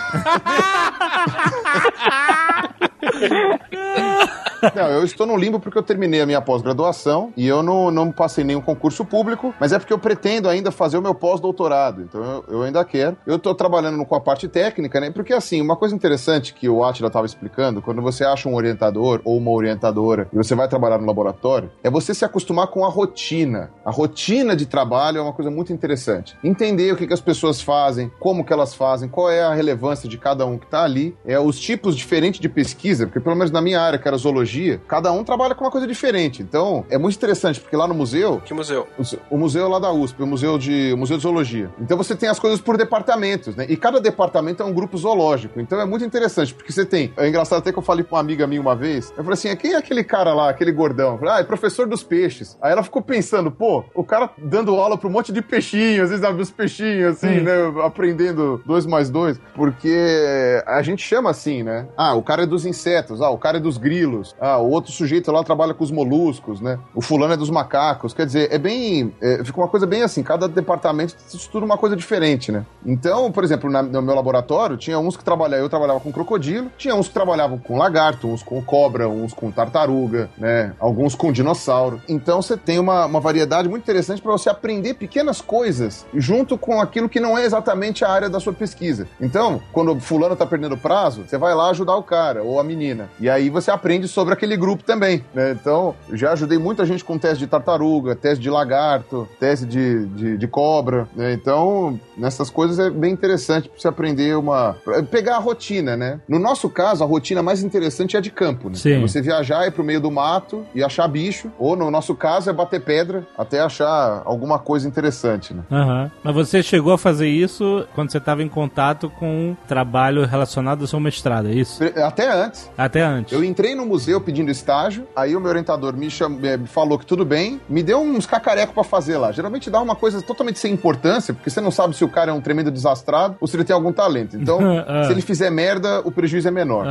Não, eu estou no limbo porque eu terminei a minha pós-graduação e eu não passei nenhum concurso público, mas é porque eu pretendo ainda fazer o meu pós-doutorado, então eu ainda quero. Eu estou trabalhando com a parte técnica, né? Porque assim, uma coisa interessante que o Átila estava explicando, quando você acha um orientador ou uma orientadora e você vai trabalhar no laboratório, é você se acostumar com a rotina. A rotina de trabalho é uma coisa muito interessante. Entender o que as pessoas fazem, como que elas fazem, qual é a relevância de cada um que está ali, os tipos diferentes de pesquisa, porque pelo menos na minha área, que era zoologia, cada um trabalha com uma coisa diferente. Então, é muito interessante, porque lá no museu... Que museu? O museu lá da USP, o museu de zoologia. Então, você tem as coisas por departamentos, né? E cada departamento é um grupo zoológico. Então, é muito interessante, porque você tem... É engraçado até que eu falei pra uma amiga minha uma vez, eu falei assim, quem é aquele cara lá, aquele gordão? Eu falei, é professor dos peixes. Aí ela ficou pensando, pô, o cara dando aula pra um monte de peixinhos, às vezes sabe, os peixinhos, assim, né? Aprendendo 2 mais 2, porque a gente chama assim, né? O cara é dos insetos, o cara é dos grilos, o outro sujeito lá trabalha com os moluscos, né? O fulano é dos macacos. Quer dizer, fica uma coisa bem assim, cada departamento estuda uma coisa diferente, né? Então, por exemplo, no meu laboratório, tinha uns que eu trabalhava com crocodilo, tinha uns que trabalhavam com lagarto, uns com cobra, uns com tartaruga, né? Alguns com dinossauro. Então, você tem uma variedade muito interessante para você aprender pequenas coisas junto com aquilo que não é exatamente a área da sua pesquisa. Então, quando o fulano tá perdendo prazo, você vai lá ajudar o cara ou a menina. E aí você aprende sobre aquele grupo também, né? Então, já ajudei muita gente com teste de tartaruga, teste de lagarto, teste de cobra, né? Então, nessas coisas é bem interessante pra você aprender pegar a rotina, né? No nosso caso, a rotina mais interessante é a de campo, né? Sim. Você viajar, ir pro meio do mato e achar bicho, ou no nosso caso é bater pedra até achar alguma coisa interessante, né? Mas você chegou a fazer isso quando você estava em contato com um trabalho relacionado ao seu mestrado, é isso? Até antes. Até antes. Eu entrei no museu pedindo estágio, aí o meu orientador me falou que tudo bem, me deu uns cacarecos pra fazer lá. Geralmente dá uma coisa totalmente sem importância, porque você não sabe se o cara é um tremendo desastrado ou se ele tem algum talento. Então, se ele fizer merda, o prejuízo é menor.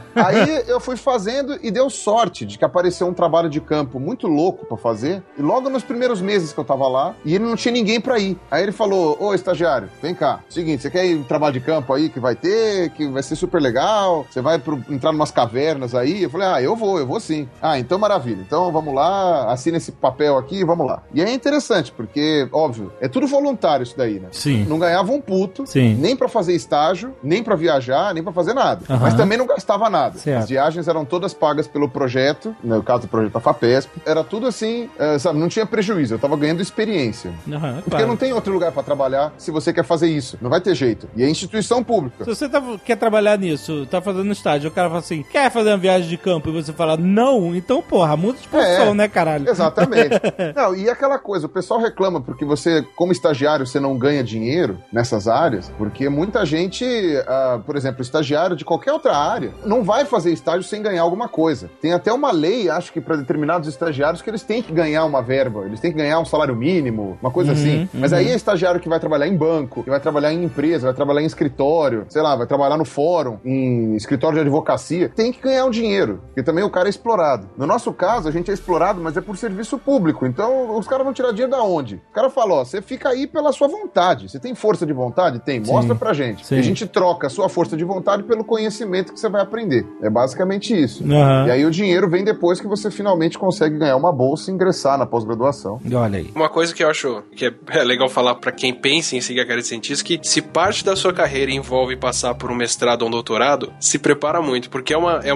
Aí eu fui fazendo e deu sorte de que apareceu um trabalho de campo muito louco pra fazer, e logo nos primeiros meses que eu tava lá, e ele não tinha ninguém pra ir. Aí ele falou, ô estagiário, vem cá, seguinte, você quer ir no trabalho de campo aí que vai ter, que vai ser super legal, você vai entrar numas cavernas aí? Eu falei, eu vou sim. Então maravilha, então vamos lá, assina esse papel aqui, vamos lá. E é interessante, porque, óbvio, é tudo voluntário isso daí, né? Sim. Não ganhava um puto, Sim. nem pra fazer estágio, nem pra viajar, nem pra fazer nada. Mas também não gastava nada. Certo. As viagens eram todas pagas pelo projeto, no caso do projeto da FAPESP, era tudo assim, sabe, não tinha prejuízo, eu tava ganhando experiência. Porque não tem outro lugar pra trabalhar se você quer fazer isso, não vai ter jeito. E é instituição pública. Se você quer trabalhar nisso, tá fazendo estágio, o cara fala assim, quer fazer uma viagem de campo? E você fala, não, então, porra, muda de posição, né, caralho? Exatamente. Não, e aquela coisa, o pessoal reclama porque você, como estagiário, você não ganha dinheiro nessas áreas, porque muita gente, por exemplo, estagiário de qualquer outra área, não vai fazer estágio sem ganhar alguma coisa. Tem até uma lei, acho que para determinados estagiários, que eles têm que ganhar uma verba, eles têm que ganhar um salário mínimo, uma coisa assim. Mas aí é estagiário que vai trabalhar em banco, que vai trabalhar em empresa, vai trabalhar em escritório, sei lá, vai trabalhar no fórum, em escritório de advocacia, tem que ganhar um dinheiro, porque também o cara é explorado. No nosso caso, a gente é explorado, mas é por serviço público, então os caras vão tirar dinheiro da onde? O cara fala, você fica aí pela sua vontade, você tem força de vontade? Tem, mostra pra gente. Sim. E a gente troca a sua força de vontade pelo conhecimento que você vai aprender. É basicamente isso. E aí o dinheiro vem depois que você finalmente consegue ganhar uma bolsa e ingressar na pós-graduação. Olha aí. Uma coisa que eu acho que é legal falar pra quem pensa em seguir a carreira de cientista, que se parte da sua carreira envolve passar por um mestrado ou um doutorado, se prepara muito, porque é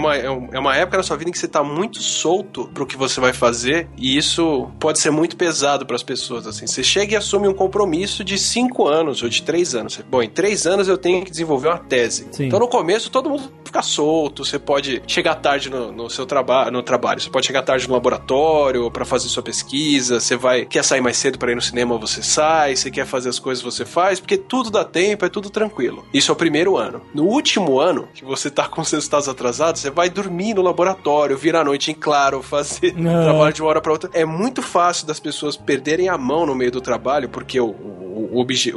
uma época na sua vida em que você tá muito solto pro que você vai fazer, e isso pode ser muito pesado pras pessoas, assim. Você chega e assume um compromisso de 5 anos ou de 3 anos. Bom, em 3 anos eu tenho que desenvolver uma tese. Sim. Então no começo todo mundo fica solto, você pode chegar tarde no seu trabalho, você pode chegar tarde no laboratório pra fazer sua pesquisa, quer sair mais cedo pra ir no cinema, você sai, você quer fazer as coisas, você faz, porque tudo dá tempo, é tudo tranquilo. Isso é o primeiro ano. No último ano, que você tá com seus resultados atrasados, você vai dormir no laboratório, virar a noite em claro, fazer trabalho de uma hora pra outra. É muito fácil das pessoas perderem a mão no meio do trabalho, porque o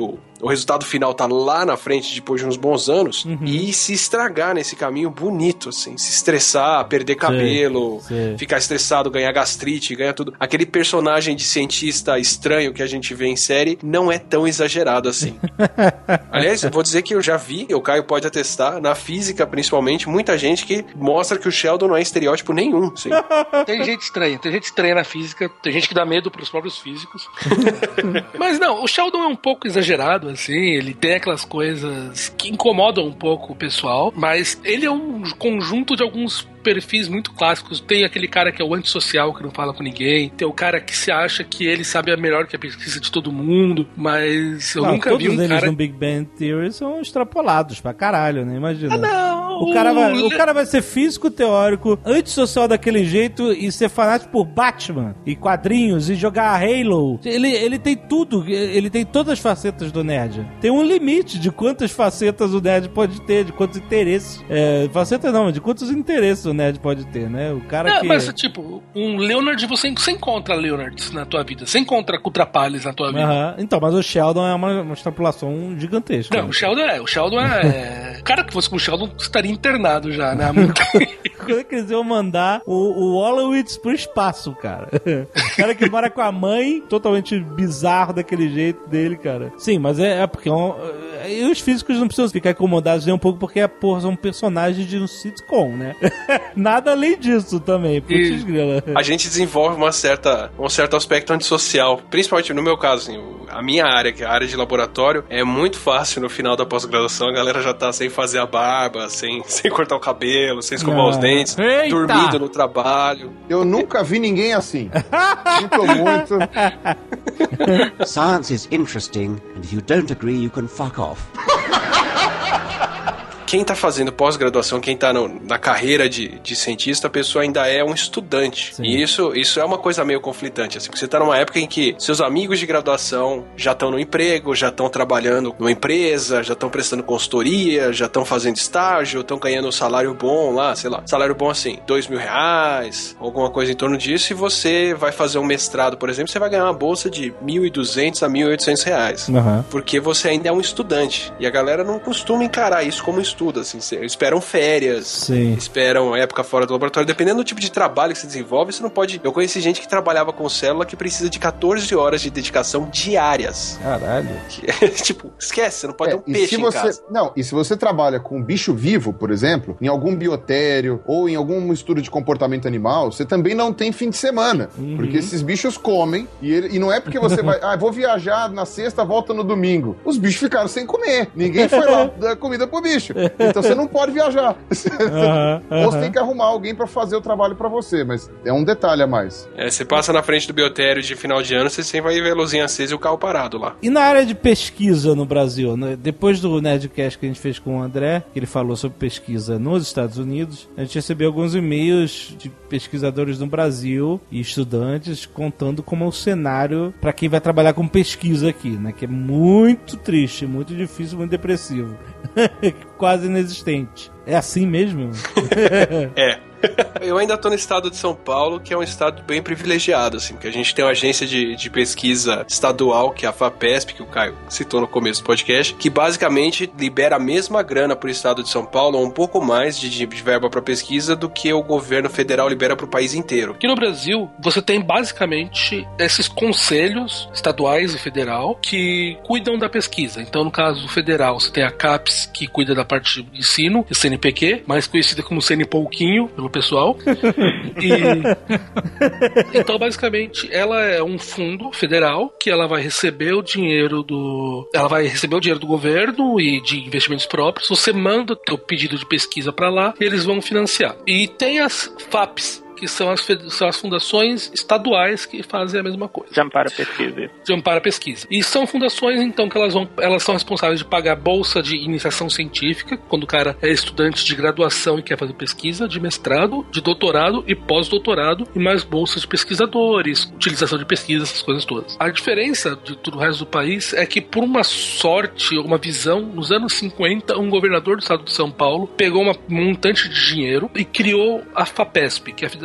o resultado final tá lá na frente depois de uns bons anos, e se estragar nesse caminho bonito, assim, se estressar, perder cabelo, ficar estressado, ganhar gastrite, ganhar tudo. Aquele personagem de cientista estranho que a gente vê em série não é tão exagerado assim. Aliás, eu vou dizer que eu já vi, o Caio pode atestar, na física principalmente, muita gente que mostra que o Sheldon não é estereótipo nenhum. Assim. Tem gente estranha na física, tem gente que dá medo pros próprios físicos. Mas não, o Sheldon é um pouco exagerado, assim, ele tem aquelas coisas que incomodam um pouco o pessoal, mas ele é um conjunto de alguns perfis muito clássicos. Tem aquele cara que é o antissocial, que não fala com ninguém. Tem o cara que se acha que ele sabe a melhor que a pesquisa de todo mundo, mas eu nunca vi um cara... Todos eles no Big Bang Theory são extrapolados pra caralho, né? Imagina. Não! O cara vai ser físico teórico, antissocial daquele jeito e ser fanático por Batman e quadrinhos e jogar Halo. Ele tem tudo, ele tem todas as facetas do nerd. Tem um limite de quantas facetas o nerd pode ter, de quantos interesses. Facetas não, de quantos interesses o nerd pode ter, né? O cara que... Mas, tipo, um Leonard, você encontra Leonards na tua vida. Você encontra Cutrapalhas na tua vida. Então, mas o Sheldon é uma extrapolação gigantesca. Não, né? O Sheldon é... Cara, que fosse com o Sheldon, estaria internado já, né? Quando eles iam mandar o Wolowitz pro espaço, cara. O cara que mora com a mãe, totalmente bizarro daquele jeito dele, cara. Sim, mas é porque... E os físicos não precisam ficar incomodados nem um pouco, porque, são personagens de um sitcom, né? Nada além disso também. Putz, grila. A gente desenvolve um certo aspecto antissocial. Principalmente no meu caso, assim, a minha área, que é a área de laboratório, é muito fácil no final da pós-graduação. A galera já tá sem fazer a barba, sem cortar o cabelo, sem escovar os dentes, dormindo no trabalho. Eu nunca vi ninguém assim. Sinto muito. Science is interesting, and if you don't agree, you can fuck off. Quem tá fazendo pós-graduação, quem tá na carreira de cientista, a pessoa ainda é um estudante. Sim. E isso é uma coisa meio conflitante, assim, porque você tá numa época em que seus amigos de graduação já estão no emprego, já estão trabalhando numa empresa, já estão prestando consultoria, já estão fazendo estágio, estão ganhando um salário bom lá, sei lá, salário bom assim, R$2.000, alguma coisa em torno disso, e você vai fazer um mestrado, por exemplo, você vai ganhar uma bolsa de R$1.200 a R$1.800. Porque você ainda é um estudante. E a galera não costuma encarar isso como estudo, assim, esperam férias, esperam época fora do laboratório, dependendo do tipo de trabalho que você desenvolve, você não pode... Eu conheci gente que trabalhava com célula que precisa de 14 horas de dedicação diárias. Caralho. Tipo, esquece, você não pode ter um peixe em casa. Não, e se você trabalha com bicho vivo, por exemplo, em algum biotério ou em algum estudo de comportamento animal, você também não tem fim de semana, porque esses bichos comem, e não é porque você vai, vou viajar na sexta, volta no domingo. Os bichos ficaram sem comer, ninguém foi lá dar comida pro bicho. Então você não pode viajar. Ou você tem que arrumar alguém pra fazer o trabalho pra você, mas é um detalhe a mais. Você passa na frente do biotério de final de ano, você sempre vai ver a luzinha acesa e o carro parado lá. E na área de pesquisa no Brasil, né? Depois do Nerdcast que a gente fez com o André, que ele falou sobre pesquisa nos Estados Unidos, a gente recebeu alguns e-mails de pesquisadores no Brasil e estudantes contando como é o cenário pra quem vai trabalhar com pesquisa aqui, né? Que é muito triste, muito difícil, muito depressivo. Quase inexistente. É assim mesmo? É. Eu ainda tô no estado de São Paulo, que é um estado bem privilegiado, assim, porque a gente tem uma agência de pesquisa estadual, que é a FAPESP, que o Caio citou no começo do podcast, que basicamente libera a mesma grana pro estado de São Paulo, ou um pouco mais de verba pra pesquisa, do que o governo federal libera pro país inteiro. Aqui no Brasil, você tem basicamente esses conselhos estaduais e federal que cuidam da pesquisa. Então, no caso federal, você tem a CAPES, que cuida da parte de ensino, e CNPq, mais conhecida como CNPouquinho, pelo pessoal. Então, basicamente, ela é um fundo federal que ela vai receber o dinheiro do governo e de investimentos próprios. Você manda o teu pedido de pesquisa para lá e eles vão financiar. E tem as FAPs, que são as fundações estaduais que fazem a mesma coisa. De amparo à pesquisa. De amparo à pesquisa. E são fundações, então, que elas são responsáveis de pagar bolsa de iniciação científica, quando o cara é estudante de graduação e quer fazer pesquisa, de mestrado, de doutorado e pós-doutorado, e mais bolsas de pesquisadores, utilização de pesquisa, essas coisas todas. A diferença de todo o resto do país é que, por uma sorte, uma visão, nos anos 50, um governador do estado de São Paulo pegou uma montante de dinheiro e criou a FAPESP, que é a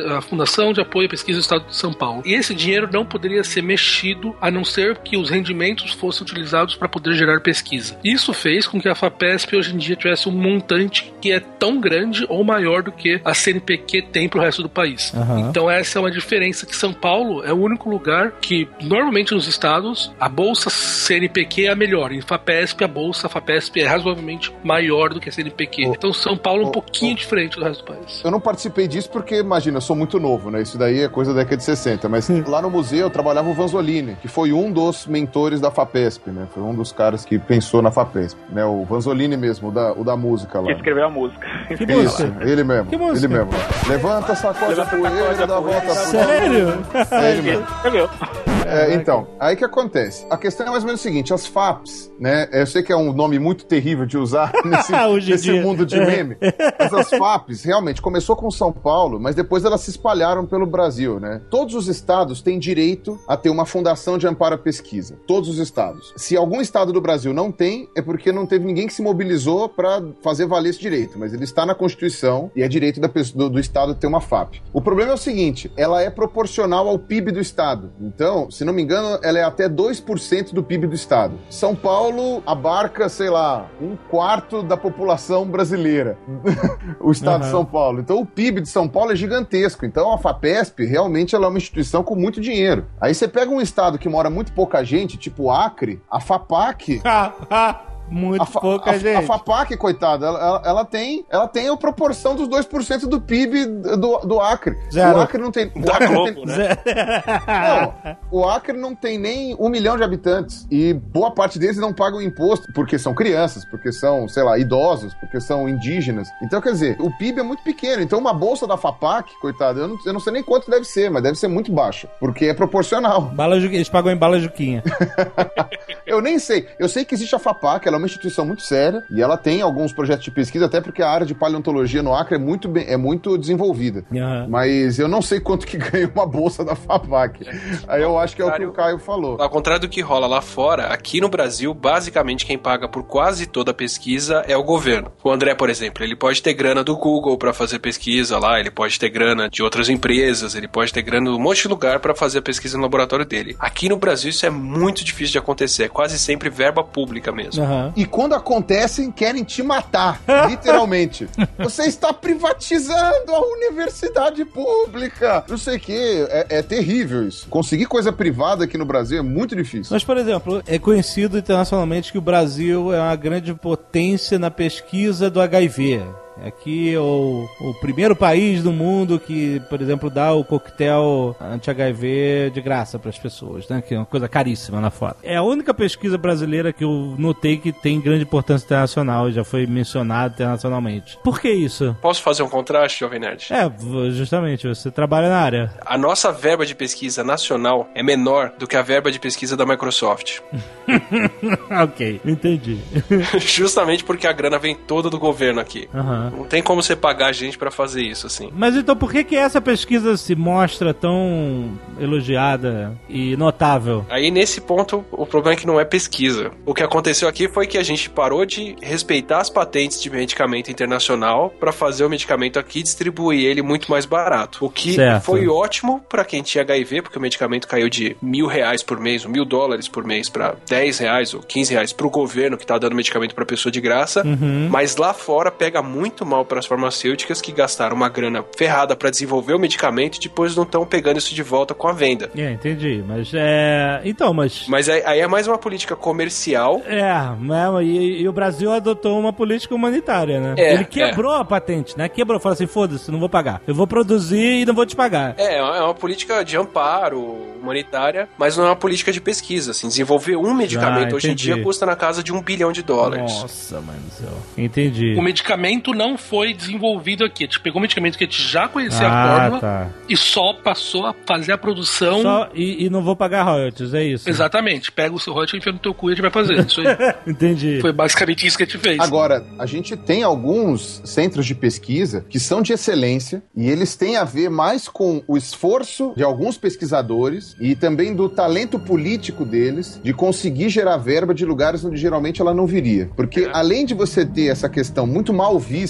a Fundação de Apoio à Pesquisa do Estado de São Paulo. E esse dinheiro não poderia ser mexido, a não ser que os rendimentos fossem utilizados para poder gerar pesquisa. Isso fez com que a FAPESP hoje em dia tivesse um montante que é tão grande ou maior do que a CNPq tem para o resto do país. Então essa é uma diferença, que São Paulo é o único lugar que, normalmente nos estados, a bolsa CNPq é a melhor. Em FAPESP, a bolsa FAPESP é razoavelmente maior do que a CNPq. Então São Paulo é um pouquinho diferente do resto do país. Eu não participei disso porque, imagina, eu sou muito novo, né? Isso daí é coisa da década de 60. Mas lá no museu trabalhava o Vanzolini, que foi um dos mentores da FAPESP, né? Foi um dos caras que pensou na FAPESP, né? O Vanzolini mesmo, o da música lá. Que escreveu a música. Que Isso, música? ele mesmo. Que música? Ele mesmo. Levanta, sacode a poeira, dá a volta. Sério? É ele mesmo. Escreveu. Então, aí que acontece? A questão é mais ou menos o seguinte, as FAPs, né? Eu sei que é um nome muito terrível de usar nesse mundo de meme, mas as FAPs realmente começou com São Paulo, mas depois elas se espalharam pelo Brasil, né? Todos os estados têm direito a ter uma fundação de amparo à pesquisa. Todos os estados. Se algum estado do Brasil não tem, é porque não teve ninguém que se mobilizou para fazer valer esse direito, mas ele está na Constituição e é direito do estado ter uma FAP. O problema é o seguinte, ela é proporcional ao PIB do estado. Então, se não me engano, ela é até 2% do PIB do estado. São Paulo abarca, sei lá, 1/4 da população brasileira. O estado de São Paulo. Então, o PIB de São Paulo é gigantesco. Então, a FAPESP, realmente, ela é uma instituição com muito dinheiro. Aí você pega um estado que mora muito pouca gente, tipo o Acre, a FAPAC... Muito pouca gente. A FAPAC, coitada, ela tem a proporção dos 2% do PIB do Acre. Zero. O Acre não tem... O Acre não tem nem 1 milhão de habitantes. E boa parte deles não pagam imposto, porque são crianças, porque são, sei lá, idosos, porque são indígenas. Então, quer dizer, o PIB é muito pequeno. Então, uma bolsa da FAPAC, coitada, eu não sei nem quanto deve ser, mas deve ser muito baixa, porque é proporcional. Eles pagam em bala Juquinha. Eu nem sei. Eu sei que existe a FAPAC, ela é uma instituição muito séria e ela tem alguns projetos de pesquisa, até porque a área de paleontologia no Acre é muito desenvolvida. Mas eu não sei quanto que ganha uma bolsa da FAPAC. Aí eu acho que é o que o Caio falou. Ao contrário do que rola lá fora, aqui no Brasil, basicamente quem paga por quase toda a pesquisa é o governo. O André, por exemplo, ele pode ter grana do Google para fazer pesquisa lá, ele pode ter grana de outras empresas, ele pode ter grana de um monte de lugar para fazer a pesquisa no laboratório dele. Aqui no Brasil isso é muito difícil de acontecer, é quase sempre verba pública mesmo. E quando acontecem, querem te matar, literalmente. Você está privatizando a universidade pública. Não sei o que, é terrível isso. Conseguir coisa privada aqui no Brasil é muito difícil. Mas, por exemplo, é conhecido internacionalmente que o Brasil é uma grande potência na pesquisa do HIV. Aqui é o primeiro país do mundo que, por exemplo, dá o coquetel anti-HIV de graça para as pessoas, né? Que é uma coisa caríssima lá fora. É a única pesquisa brasileira que eu notei que tem grande importância internacional e já foi mencionado internacionalmente. Por que isso? Posso fazer um contraste, Jovem Nerd? Justamente, você trabalha na área. A nossa verba de pesquisa nacional é menor do que a verba de pesquisa da Microsoft. Ok, entendi. Justamente porque a grana vem toda do governo aqui. Não tem como você pagar a gente pra fazer isso, assim. Mas então por que essa pesquisa se mostra tão elogiada e notável? Aí nesse ponto, o problema é que não é pesquisa. O que aconteceu aqui foi que a gente parou de respeitar as patentes de medicamento internacional pra fazer o medicamento aqui e distribuir ele muito mais barato. O que foi ótimo pra quem tinha HIV, porque o medicamento caiu de R$1.000 por mês, $1.000 por mês pra R$10 ou R$15 pro governo que tá dando medicamento pra pessoa de graça. Mas lá fora pega muito mal para as farmacêuticas que gastaram uma grana ferrada para desenvolver o medicamento e depois não estão pegando isso de volta com a venda. Entendi. Mas Mas aí é mais uma política comercial. E o Brasil adotou uma política humanitária, né? Ele quebrou a patente, né? Falou assim, foda-se, não vou pagar. Eu vou produzir e não vou te pagar. É uma política de amparo humanitária, mas não é uma política de pesquisa, assim. Desenvolver um medicamento hoje em dia custa na casa de $1 bilhão. Nossa, mano do céu. Entendi. O medicamento não foi desenvolvido aqui. A gente pegou um medicamento que a gente já conhecia a fórmula e só passou a fazer a produção. E não vou pagar royalties, é isso? Exatamente. Pega o seu royalties e enfia no teu cu e a gente vai fazer. Isso aí. Entendi. Foi basicamente isso que a gente fez. Agora, a gente tem alguns centros de pesquisa que são de excelência e eles têm a ver mais com o esforço de alguns pesquisadores e também do talento político deles de conseguir gerar verba de lugares onde geralmente ela não viria. Porque além de você ter essa questão muito mal vista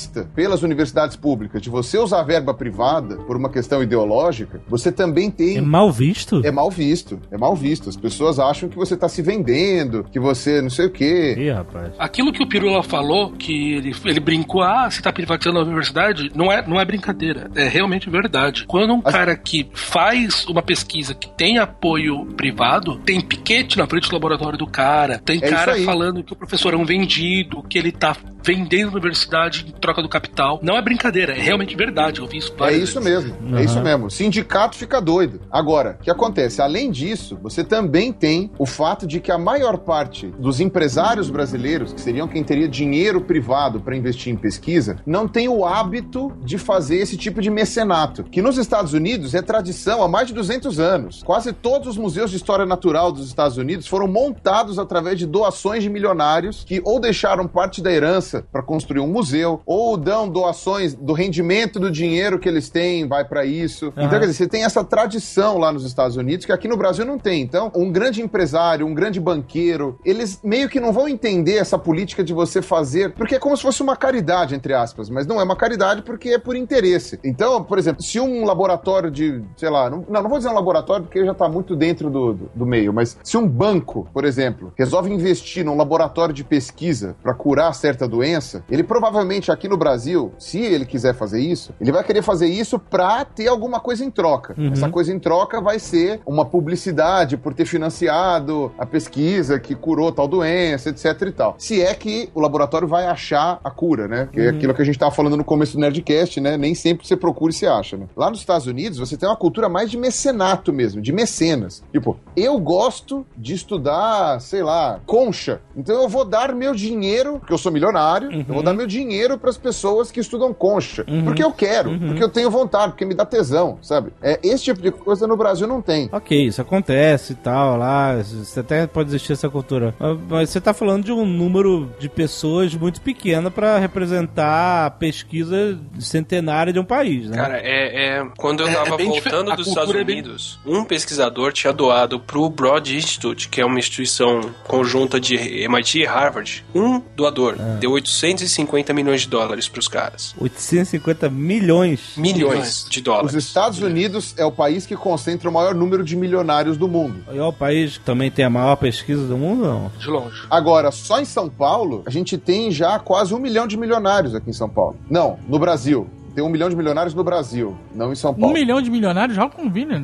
vista pelas universidades públicas de você usar verba privada por uma questão ideológica, você também tem... É mal visto? É mal visto. É mal visto. As pessoas acham que você tá se vendendo, que você não sei o quê. Ih, rapaz. Aquilo que o Pirula falou, que ele brincou, você tá privatizando a universidade, não é brincadeira. É realmente verdade. Quando um cara que faz uma pesquisa que tem apoio privado, tem piquete na frente do laboratório do cara, tem cara falando que o professor é um vendido, que ele tá vendendo a universidade em troca do capital. Não é brincadeira, é realmente verdade. Eu vi isso várias vezes. Mesmo. Uhum. É isso mesmo. O sindicato fica doido. Agora, o que acontece? Além disso, você também tem o fato de que a maior parte dos empresários brasileiros, que seriam quem teria dinheiro privado para investir em pesquisa, não tem o hábito de fazer esse tipo de mecenato, que nos Estados Unidos é tradição há mais de 200 anos. Quase todos os museus de história natural dos Estados Unidos foram montados através de doações de milionários que ou deixaram parte da herança para construir um museu, ou dão doações do rendimento do dinheiro que eles têm, vai para isso. Então, quer dizer, você tem essa tradição lá nos Estados Unidos que aqui no Brasil não tem. Então, um grande empresário, um grande banqueiro, eles meio que não vão entender essa política de você fazer, porque é como se fosse uma caridade, entre aspas, mas não é uma caridade porque é por interesse. Então, por exemplo, se um laboratório de, sei lá, não vou dizer um laboratório porque já tá muito dentro do meio, mas se um banco, por exemplo, resolve investir num laboratório de pesquisa para curar certa doença, ele provavelmente aqui no Brasil, se ele quiser fazer isso, ele vai querer fazer isso pra ter alguma coisa em troca. Uhum. Essa coisa em troca vai ser uma publicidade por ter financiado a pesquisa que curou tal doença, etc e tal. Se é que o laboratório vai achar a cura, né? Que é aquilo que a gente tava falando no começo do Nerdcast, né? Nem sempre você procura e você acha, né? Lá nos Estados Unidos, você tem uma cultura mais de mecenato mesmo, de mecenas. Tipo, eu gosto de estudar, sei lá, concha. Então eu vou dar meu dinheiro, porque eu sou milionário, eu vou dar meu dinheiro pras pessoas que estudam concha. Porque eu quero, porque eu tenho vontade, porque me dá tesão, sabe? Esse tipo de coisa no Brasil não tem. Ok, isso acontece e tal, lá, você até pode existir essa cultura. Mas você tá falando de um número de pessoas muito pequeno pra representar a pesquisa centenária de um país, né? Cara, quando eu tava voltando dos Estados Unidos, um pesquisador tinha doado pro Broad Institute, que é uma instituição conjunta de MIT e Harvard, um doador deu $850 milhões pros caras. 850 milhões? Milhões de dólares. Os Estados Unidos é o país que concentra o maior número de milionários do mundo. É o país que também tem a maior pesquisa do mundo, não? De longe. Agora, só em São Paulo, a gente tem já quase 1 milhão de milionários aqui em São Paulo. Não, no Brasil. Tem 1 milhão de milionários no Brasil, não em São Paulo. 1 milhão de milionários já convenience.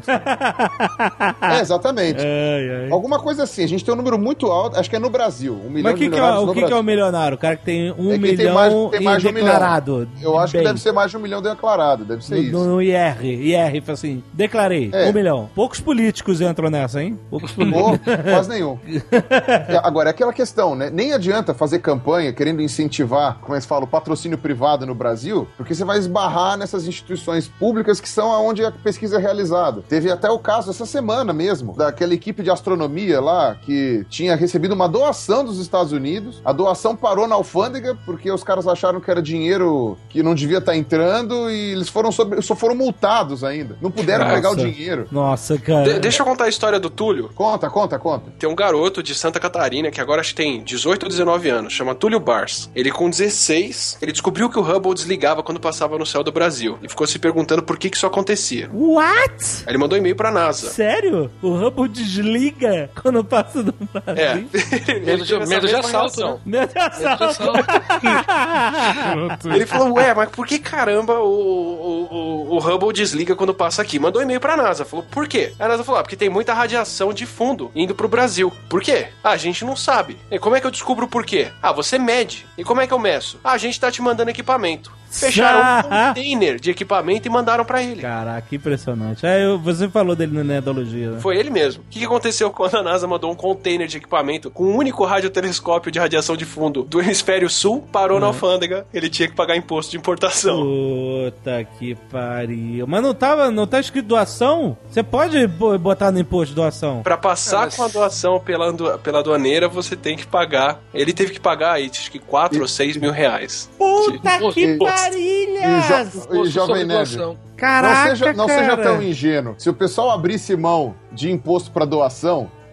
Exatamente. Alguma coisa assim. A gente tem um número muito alto, acho que é no Brasil. 1 milhão de milionários no Brasil. O que é o milionário? O cara que tem 1 milhão tem mais de 1 declarado. Milhão. Eu acho que deve ser mais de 1 milhão declarado, deve ser isso. No IR, assim, declarei, 1 milhão. Poucos políticos entram nessa, hein? Poucos políticos. Quase nenhum. Agora, é aquela questão, né? Nem adianta fazer campanha querendo incentivar, como é que se fala, o patrocínio privado no Brasil, porque você vai esbarrar nessas instituições públicas que são onde a pesquisa é realizada. Teve até o caso essa semana mesmo, daquela equipe de astronomia lá, que tinha recebido uma doação dos Estados Unidos, a doação parou na alfândega, porque os caras acharam que era dinheiro que não devia estar entrando e eles só foram multados ainda. Não puderam pegar o dinheiro. Nossa, cara. Deixa eu contar a história do Túlio. Conta. Tem um garoto de Santa Catarina, que agora acho que tem 18 ou 19 anos, chama Túlio Bars. Ele com 16, ele descobriu que o Hubble desligava quando passava no céu do Brasil. E ficou se perguntando por que isso acontecia. What? Aí ele mandou um e-mail pra NASA. Sério? O Hubble desliga quando passa no Brasil? Medo de assalto, né? Medo de assalto. Ele falou, mas por que caramba o Hubble desliga quando passa aqui? Mandou um e-mail pra NASA. Falou, por quê? Aí a NASA falou, porque tem muita radiação de fundo indo pro Brasil. Por quê? A gente não sabe. E como é que eu descubro o porquê? Você mede. E como é que eu meço? A gente tá te mandando equipamento. Fecharam um container de equipamento e mandaram pra ele. Caraca, que impressionante. Você falou dele no Nerdologia, né? Foi ele mesmo. O que aconteceu quando a NASA mandou um container de equipamento com um único radiotelescópio de radiação de fundo do hemisfério sul, parou na alfândega, ele tinha que pagar imposto de importação. Puta que pariu. Mas não tá escrito doação? Você pode botar no imposto doação? Pra passar com a doação pela aduaneira, você tem que pagar. Ele teve que pagar aí, acho que 4 ou 6 mil reais. Puta que parilhas! E Jovem Nerd, caraca, não seja tão ingênuo. Se o pessoal abrisse mão de imposto pra doação,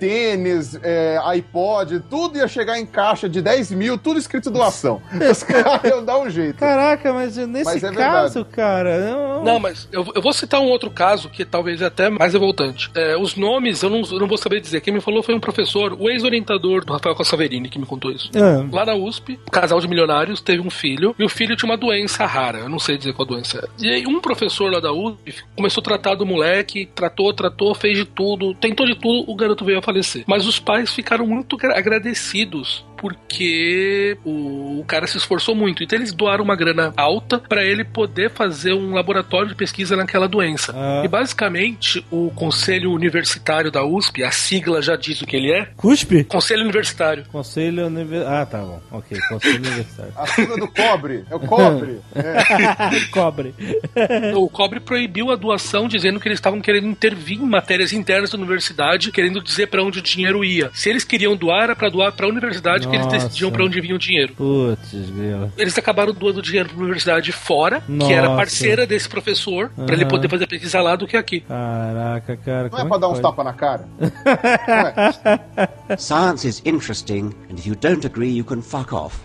tênis, iPod, tudo ia chegar em caixa de 10 mil, tudo escrito doação. Os caras iam dar um jeito. Caraca, mas nesse caso, cara... Não, mas eu vou citar um outro caso que talvez é até mais revoltante. Os nomes eu não vou saber dizer. Quem me falou foi um professor, o ex-orientador do Rafael Cossaverini, que me contou isso. Lá na USP, um casal de milionários teve um filho, e o filho tinha uma doença rara. Eu não sei dizer qual doença era. E aí um professor lá da USP começou a tratar do moleque, tratou, fez de tudo, tentou de tudo, o garoto veio a falecer. Mas os pais ficaram muito agradecidos porque o cara se esforçou muito. Então eles doaram uma grana alta para ele poder fazer um laboratório de pesquisa naquela doença. E basicamente o Conselho Universitário da USP, a sigla já diz o que ele é. CUSP? Conselho Universitário. Conselho Universitário. Ah, tá bom. Ok, Conselho Universitário. A sigla do cobre. É o cobre. Cobre. O cobre proibiu a doação, dizendo que eles estavam querendo intervir em matérias internas da universidade, querendo dizer para onde o dinheiro ia. Se eles queriam doar, era para doar para a universidade, que eles decidiam para onde vinha o dinheiro. Putz, grila. Eles acabaram doando dinheiro para a universidade fora, que era parceira desse professor, para ele poder fazer pesquisa lá do que aqui. Caraca, cara. Não é pra dar uns tapas na cara? Science is interesting, and if you don't agree, you can fuck off.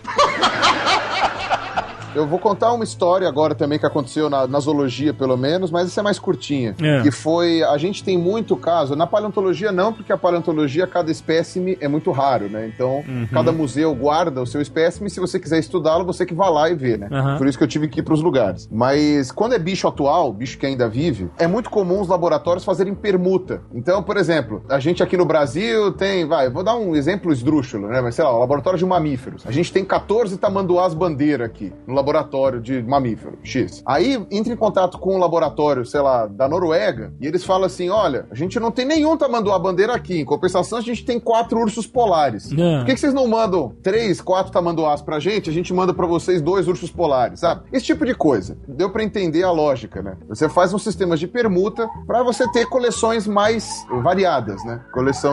Eu vou contar uma história agora também que aconteceu na zoologia, pelo menos, mas essa é mais curtinha. Que foi... A gente tem muito caso... Na paleontologia não, porque a paleontologia, cada espécime é muito raro, né? Então, cada museu guarda o seu espécime e se você quiser estudá-lo, você que vai lá e vê, né? Por isso que eu tive que ir pros lugares. Mas quando é bicho atual, bicho que ainda vive, é muito comum os laboratórios fazerem permuta. Então, por exemplo, a gente aqui no Brasil tem... vou dar um exemplo esdrúxulo, né? Mas sei lá, o laboratório de mamíferos. A gente tem 14 tamanduás bandeira aqui, no laboratório de mamífero, X. Aí entra em contato com um laboratório, sei lá, da Noruega, e eles falam assim, olha, a gente não tem nenhum tamanduá bandeira aqui, em compensação a gente tem 4 ursos polares. Por que vocês não mandam 3, 4 tamanduás pra gente, a gente manda pra vocês 2 ursos polares, sabe? Esse tipo de coisa. Deu pra entender a lógica, né? Você faz um sistema de permuta pra você ter coleções mais variadas, né? Coleção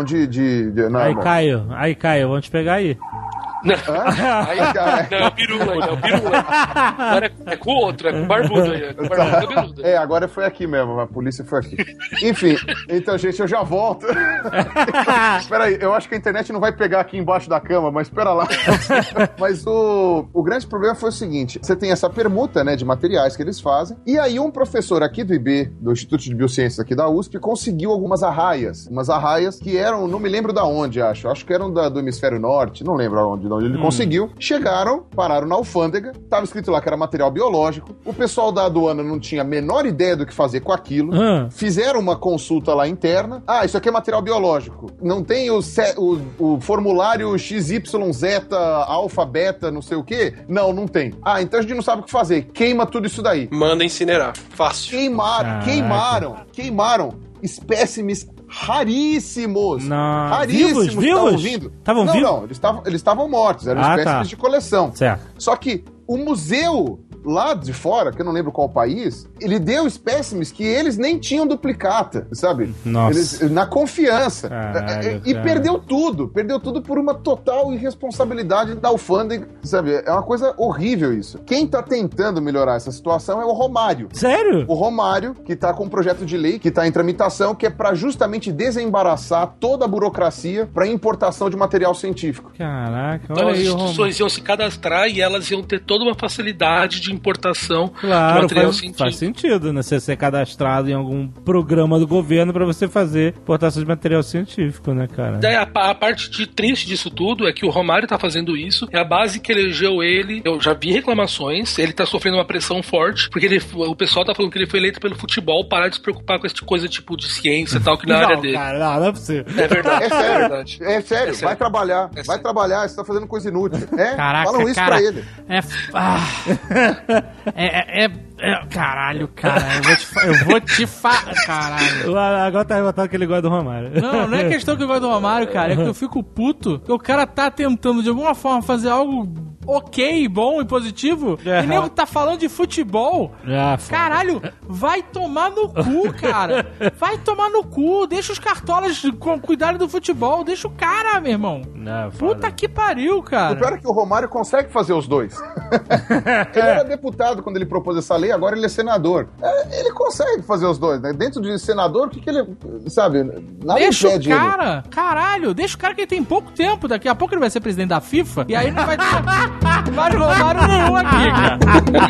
Aí, Caio, vamos te pegar aí. Não, é o pirula. Agora é com o outro, é com o barbudo aí. Cabeludo. Agora foi aqui mesmo, a polícia foi aqui. Enfim, então, gente, eu já volto. Espera aí, eu acho que a internet não vai pegar aqui embaixo da cama, mas espera lá. Mas o grande problema foi o seguinte, você tem essa permuta, né, de materiais que eles fazem, e aí um professor aqui do IB, do Instituto de Biociências aqui da USP, conseguiu algumas arraias que eram, não me lembro da onde, acho que eram do hemisfério norte, não lembro aonde, de onde ele conseguiu, chegaram, pararam na alfândega, tava escrito lá que era material biológico, o pessoal da aduana não tinha a menor ideia do que fazer com aquilo, fizeram uma consulta lá interna, isso aqui é material biológico, não tem o formulário XYZ, alfa, beta, não sei o quê? Não tem. Então a gente não sabe o que fazer, queima tudo isso daí. Manda incinerar, fácil. Queimaram espécimes raríssimos. Não. Raríssimos. Vivos? Estavam vivos? Não, eles estavam mortos. Eram espécimes de coleção. Certo. Só que o museu lá de fora, que eu não lembro qual país, ele deu espécimes que eles nem tinham duplicata, sabe? Nossa. Na confiança. Caralho, e perdeu tudo por uma total irresponsabilidade da alfândega, sabe? É uma coisa horrível isso. Quem tá tentando melhorar essa situação é o Romário. Sério? O Romário, que tá com um projeto de lei, que tá em tramitação, que é pra justamente desembaraçar toda a burocracia pra importação de material científico. Caraca, então olha as aí, instituições iam se cadastrar e elas iam ter toda uma facilidade de importação de material científico. Faz sentido, né? Você ser cadastrado em algum programa do governo pra você fazer importação de material científico, né, cara? Daí a parte triste disso tudo é que o Romário tá fazendo isso, é a base que elegeu ele. Eu já vi reclamações, ele tá sofrendo uma pressão forte, porque o pessoal tá falando que ele foi eleito pelo futebol, parar de se preocupar com essa coisa tipo de ciência e tal, que na área dele. Cara, não é possível. É verdade. É sério, vai trabalhar, você tá fazendo coisa inútil. Caraca, falam isso pra ele. Caralho, cara, eu vou te falar. Caralho. Agora tá revoltado que ele gosta do Romário. Não é questão que eu gosto do Romário, cara. É que eu fico puto que o cara tá tentando de alguma forma fazer algo ok, bom e positivo, e nego tá falando de futebol. Caralho, vai tomar no cu, cara. Vai tomar no cu. Deixa os cartolas cuidarem do futebol. Deixa o cara, meu irmão. Puta que pariu, cara. O pior é que o Romário consegue fazer os dois. Ele era deputado quando ele propôs essa lei, agora ele é senador. Ele consegue fazer os dois, né? Dentro de senador, o que ele... Sabe, nada deixa impede o cara, caralho, deixa o cara que ele tem pouco tempo. Daqui a pouco ele vai ser presidente da FIFA e aí não vai ter mais Romário nenhum aqui, cara.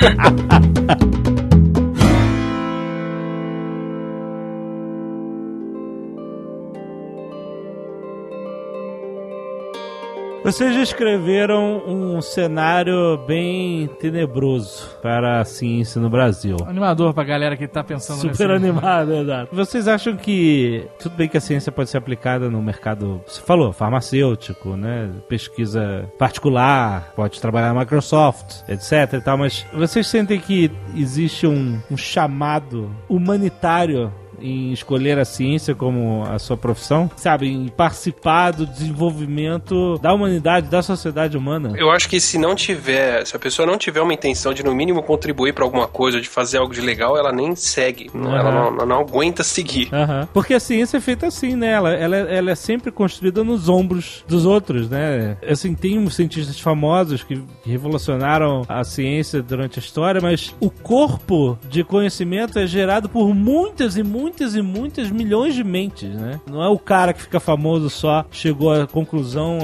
Vocês descreveram um cenário bem tenebroso para a ciência no Brasil. Animador pra galera que tá pensando super animado, exato. Vocês acham que tudo bem que a ciência pode ser aplicada no mercado, você falou, farmacêutico, né? Pesquisa particular, pode trabalhar na Microsoft, etc e tal, mas vocês sentem que existe um chamado humanitário em escolher a ciência como a sua profissão, sabe, em participar do desenvolvimento da humanidade, da sociedade humana? Eu acho que se a pessoa não tiver uma intenção de no mínimo contribuir para alguma coisa, de fazer algo de legal, ela nem segue, ela não aguenta seguir. Porque a ciência é feita assim, né, ela é sempre construída nos ombros dos outros, né, assim, tem uns cientistas famosos que revolucionaram a ciência durante a história, mas o corpo de conhecimento é gerado por muitas milhões de mentes, né? Não é o cara que fica famoso só, chegou à conclusão,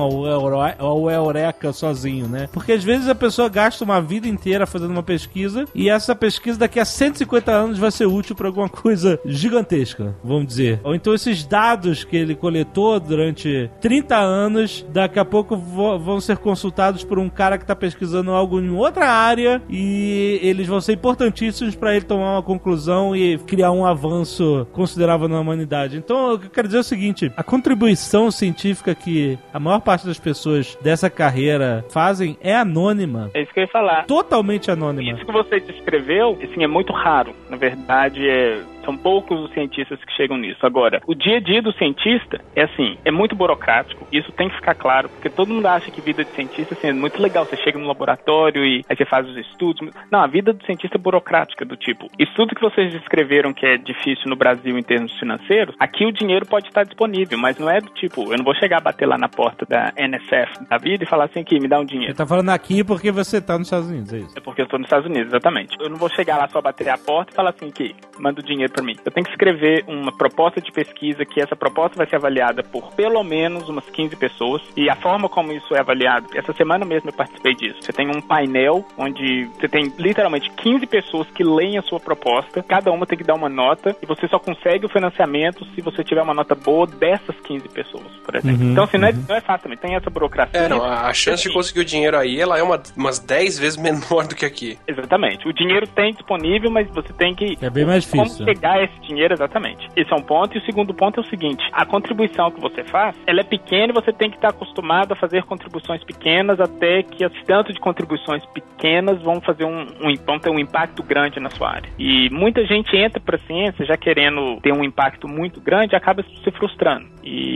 ao eureka sozinho, né? Porque às vezes a pessoa gasta uma vida inteira fazendo uma pesquisa e essa pesquisa daqui a 150 anos vai ser útil para alguma coisa gigantesca, vamos dizer. Ou então esses dados que ele coletou durante 30 anos, daqui a pouco vão ser consultados por um cara que está pesquisando algo em outra área e eles vão ser importantíssimos para ele tomar uma conclusão e criar um avanço considerável na humanidade. Então, eu quero dizer o seguinte, a contribuição científica que a maior parte das pessoas dessa carreira fazem é anônima. É isso que eu ia falar. Totalmente anônima. Isso que você descreveu, assim, é muito raro. Na verdade, são poucos os cientistas que chegam nisso. Agora, o dia a dia do cientista é assim, é muito burocrático. Isso tem que ficar claro, porque todo mundo acha que vida de cientista assim, é muito legal. Você chega no laboratório e aí você faz os estudos. Não, a vida do cientista é burocrática, do tipo, isso tudo que vocês descreveram que é difícil no Brasil em termos financeiros, aqui o dinheiro pode estar disponível, mas não é do tipo, eu não vou chegar a bater lá na porta da NSF da vida e falar assim, aqui, me dá um dinheiro. Você tá falando aqui porque você tá nos Estados Unidos, é isso? É porque eu tô nos Estados Unidos, exatamente. Eu não vou chegar lá só bater a porta e falar assim, aqui, manda o dinheiro pra mim. Eu tenho que escrever uma proposta de pesquisa, que essa proposta vai ser avaliada por pelo menos umas 15 pessoas, e a forma como isso é avaliado, essa semana mesmo eu participei disso. Você tem um painel onde você tem literalmente 15 pessoas que leem a sua proposta, cada uma tem que dar uma nota, e você só consegue o financiamento se você tiver uma nota boa dessas 15 pessoas, por exemplo. Então, assim, não é fácil também, tem essa burocracia. A chance de conseguir o dinheiro aí, ela é umas 10 vezes menor do que aqui. Exatamente. O dinheiro tem disponível, mas você tem que... É bem mais difícil. Como pegar esse dinheiro, exatamente. Esse é um ponto. E o segundo ponto é o seguinte, a contribuição que você faz, ela é pequena e você tem que estar acostumado a fazer contribuições pequenas até que esse tanto de contribuições pequenas vão fazer vão ter um impacto grande na sua área. E muita gente entra pra ciência já querendo ter um impacto muito grande e acaba se frustrando.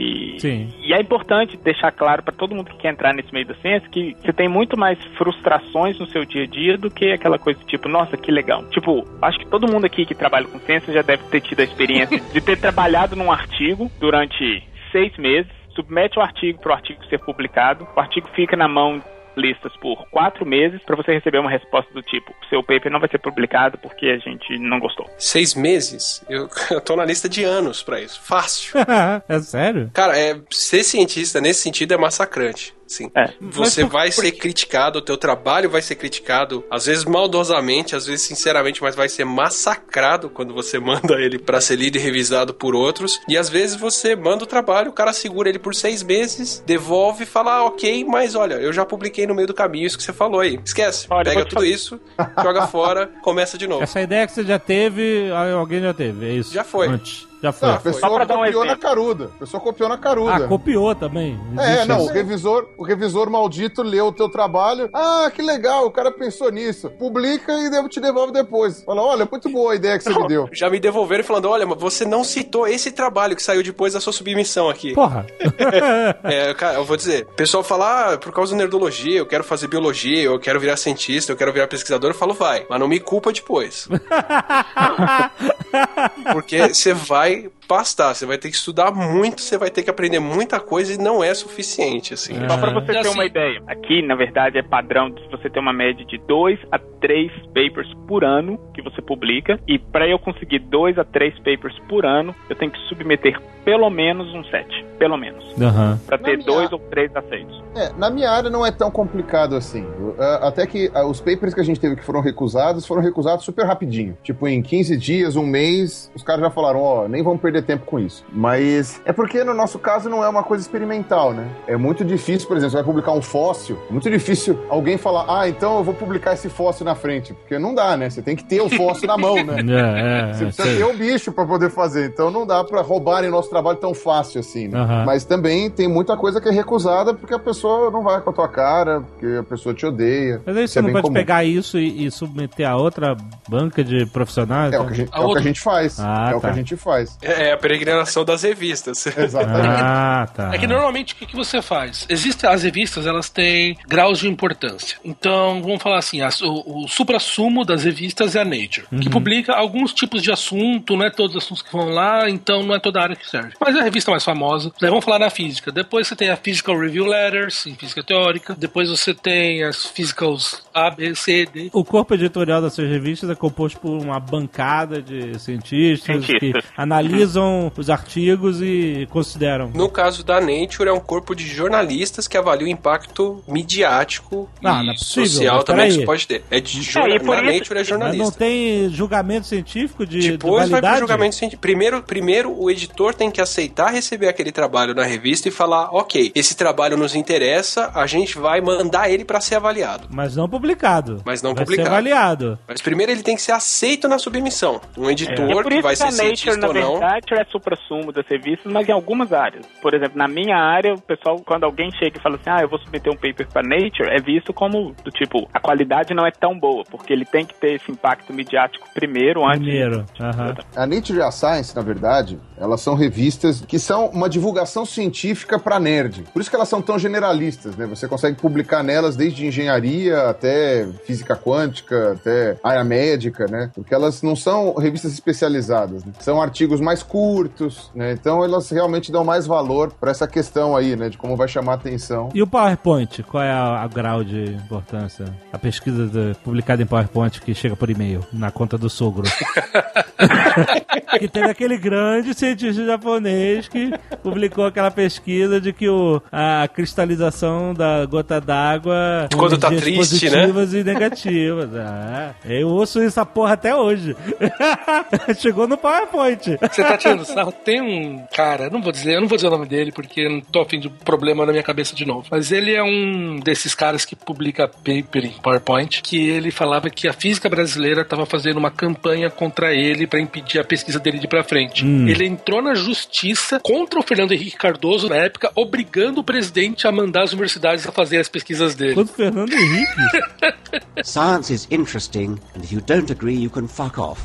E é importante deixar claro para todo mundo que quer entrar nesse meio da ciência que você tem muito mais frustrações no seu dia a dia do que aquela coisa tipo, nossa, que legal. Tipo, acho que todo mundo aqui que trabalha com ciência já deve ter tido a experiência de ter trabalhado num artigo durante 6 meses, submete o artigo para o artigo ser publicado, o artigo fica na mão listas por 4 meses para você receber uma resposta do tipo, seu paper não vai ser publicado porque a gente não gostou. 6 meses? Eu tô na lista de anos pra isso. Fácil. É sério? Cara, ser cientista nesse sentido é massacrante. Sim. Você vai ser criticado, o teu trabalho vai ser criticado, às vezes maldosamente, às vezes sinceramente, mas vai ser massacrado quando você manda ele pra ser lido e revisado por outros, e às vezes você manda o trabalho, o cara segura ele por 6 meses, devolve e fala, ok, mas olha, eu já publiquei no meio do caminho isso que você falou aí. Esquece, pega tudo isso, joga fora, começa de novo. Essa ideia que você já teve, alguém já teve, é isso? Já foi. Antes. Já foi. Não, a pessoa copiou na caruda. A pessoa copiou na caruda. Ah, copiou também. O revisor maldito leu o teu trabalho. Ah, que legal, o cara pensou nisso. Publica e te devolve depois. Fala, olha, muito boa a ideia que você me deu. Já me devolveram falando, olha, mas você não citou esse trabalho que saiu depois da sua submissão aqui. Porra. Cara, eu vou dizer, o pessoal fala, por causa da nerdologia, eu quero fazer biologia, eu quero virar cientista, eu quero virar pesquisador, eu falo, vai, mas não me culpa depois. Porque você vai pastar, você vai ter que estudar muito, você vai ter que aprender muita coisa e não é suficiente, assim. Só pra você ter uma ideia, aqui, na verdade, é padrão de você ter uma média de 2 a 3 papers por ano que você publica, e pra eu conseguir 2 a 3 papers por ano, eu tenho que submeter pelo menos um 7, pelo menos. Pra ter 2 ou 3 aceitos. Na minha área não é tão complicado assim. Até que os papers que a gente teve que foram recusados super rapidinho. Tipo, em 15 dias, um mês, os caras já falaram, nem vamos perder tempo com isso. Mas é porque no nosso caso não é uma coisa experimental, né? É muito difícil, por exemplo, você vai publicar um fóssil, é muito difícil alguém falar, então eu vou publicar esse fóssil na frente. Porque não dá, né? Você tem que ter o fóssil na mão, né? Você precisa ter o bicho pra poder fazer. Então não dá pra roubarem nosso trabalho tão fácil assim, né? Mas também tem muita coisa que é recusada porque a pessoa não vai com a tua cara, porque a pessoa te odeia. Mas aí você não pode pegar isso e submeter a outra banca de profissionais? É o que a gente faz. O que a gente faz. É a peregrinação das revistas. Exatamente. Tá. É que normalmente o que você faz? As revistas, elas têm graus de importância. Então, vamos falar assim, o suprassumo das revistas é a Nature, que publica alguns tipos de assunto, não é todos os assuntos que vão lá, então não é toda a área que serve. Mas é a revista mais famosa. Daí vamos falar na física. Depois você tem a Physical Review Letters, em física teórica. Depois você tem as Physicals A, B, C, D. O corpo editorial dessas revistas é composto por uma bancada de cientistas que analisam os artigos e consideram. No caso da Nature, é um corpo de jornalistas que avalia o impacto midiático e social também que isso pode ter. Na Nature é jornalista. Mas não tem julgamento científico de Depois vai pro julgamento científico. Primeiro, o editor tem que aceitar receber aquele trabalho na revista e falar, ok, esse trabalho nos interessa, a gente vai mandar ele pra ser avaliado. Mas não publicado. Vai ser avaliado. Mas primeiro ele tem que ser aceito na submissão. Um editor que vai ser cientista ou não. Na verdade, é supra-sumo das revistas, mas em algumas áreas. Por exemplo, na minha área, o pessoal, quando alguém chega e fala assim, eu vou submeter um paper pra Nature, é visto como, do tipo, a qualidade não é tão boa, porque ele tem que ter esse impacto midiático primeiro. A Nature e a Science, na verdade, elas são revistas que são uma divulgação científica pra nerd. Por isso que elas são tão generalistas, né? Você consegue publicar nelas desde engenharia até física quântica, até área médica, né? Porque elas não são revistas especializadas, né? São artigos mais curtos, né? Então elas realmente dão mais valor pra essa questão aí, né? De como vai chamar a atenção. E o PowerPoint? Qual é a grau de importância? A pesquisa publicada em PowerPoint que chega por e-mail na conta do sogro. Que teve aquele grande cientista japonês que publicou aquela pesquisa de que a cristalização da gota d'água quando tá triste, né? Positivas e negativas. Eu ouço essa porra até hoje. Chegou no PowerPoint. Você tá tirando sarro? Tem um cara, eu não vou dizer o nome dele porque eu não tô a fim de problema na minha cabeça de novo. Mas ele é um desses caras que publica paper em PowerPoint, que ele falava que a física brasileira tava fazendo uma campanha contra ele pra impedir a pesquisa dele de ir pra frente. Ele entrou na justiça contra o Fernando Henrique Cardoso na época, obrigando o presidente a mandar as universidades a fazer as pesquisas dele. Contra o Fernando Henrique? Science is interesting, and if you don't agree, you can fuck off.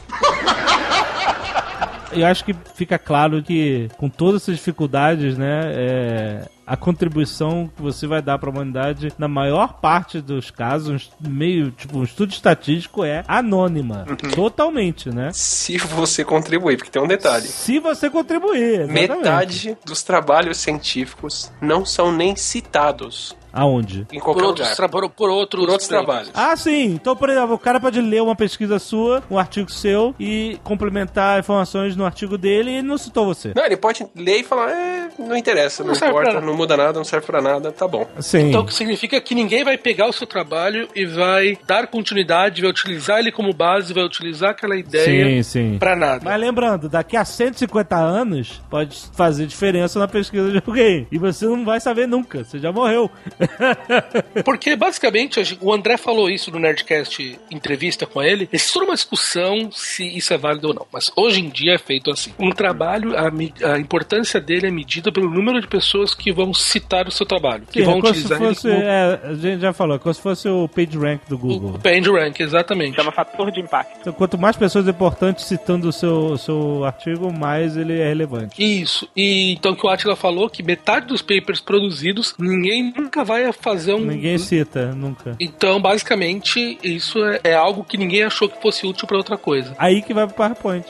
Eu acho que fica claro que, com todas essas dificuldades, né, a contribuição que você vai dar para a humanidade, na maior parte dos casos, meio tipo um estudo estatístico, é anônima. Totalmente, né? Se você contribuir, porque tem um detalhe. Se você contribuir, exatamente. Metade dos trabalhos científicos não são nem citados. Aonde? Em qualquer lugar. Por outros trabalhos. Ah, sim. Então, por exemplo, o cara pode ler uma pesquisa sua, um artigo seu, e complementar informações no artigo dele e não citou você. Não, ele pode ler e falar, não interessa, não importa, não muda nada, não serve pra nada, tá bom. Sim. Então, o que significa que ninguém vai pegar o seu trabalho e vai dar continuidade, vai utilizar ele como base, vai utilizar aquela ideia pra nada. Mas lembrando, daqui a 150 anos, pode fazer diferença na pesquisa de alguém. E você não vai saber nunca, você já morreu. Porque, basicamente, o André falou isso no Nerdcast entrevista com ele. Existe toda uma discussão se isso é válido ou não. Mas hoje em dia é feito assim. Um trabalho, a importância dele é medida pelo número de pessoas que vão citar o seu trabalho. Que vão utilizar ele como... a gente já falou, como se fosse o PageRank do Google. O PageRank, exatamente. Chama fator de impacto. Então, quanto mais pessoas importantes citando o seu artigo, mais ele é relevante. Isso. E então o que o Attila falou, que metade dos papers produzidos, ninguém nunca vai fazer um... Ninguém cita, nunca. Então, basicamente, isso é algo que ninguém achou que fosse útil pra outra coisa. Aí que vai pro PowerPoint.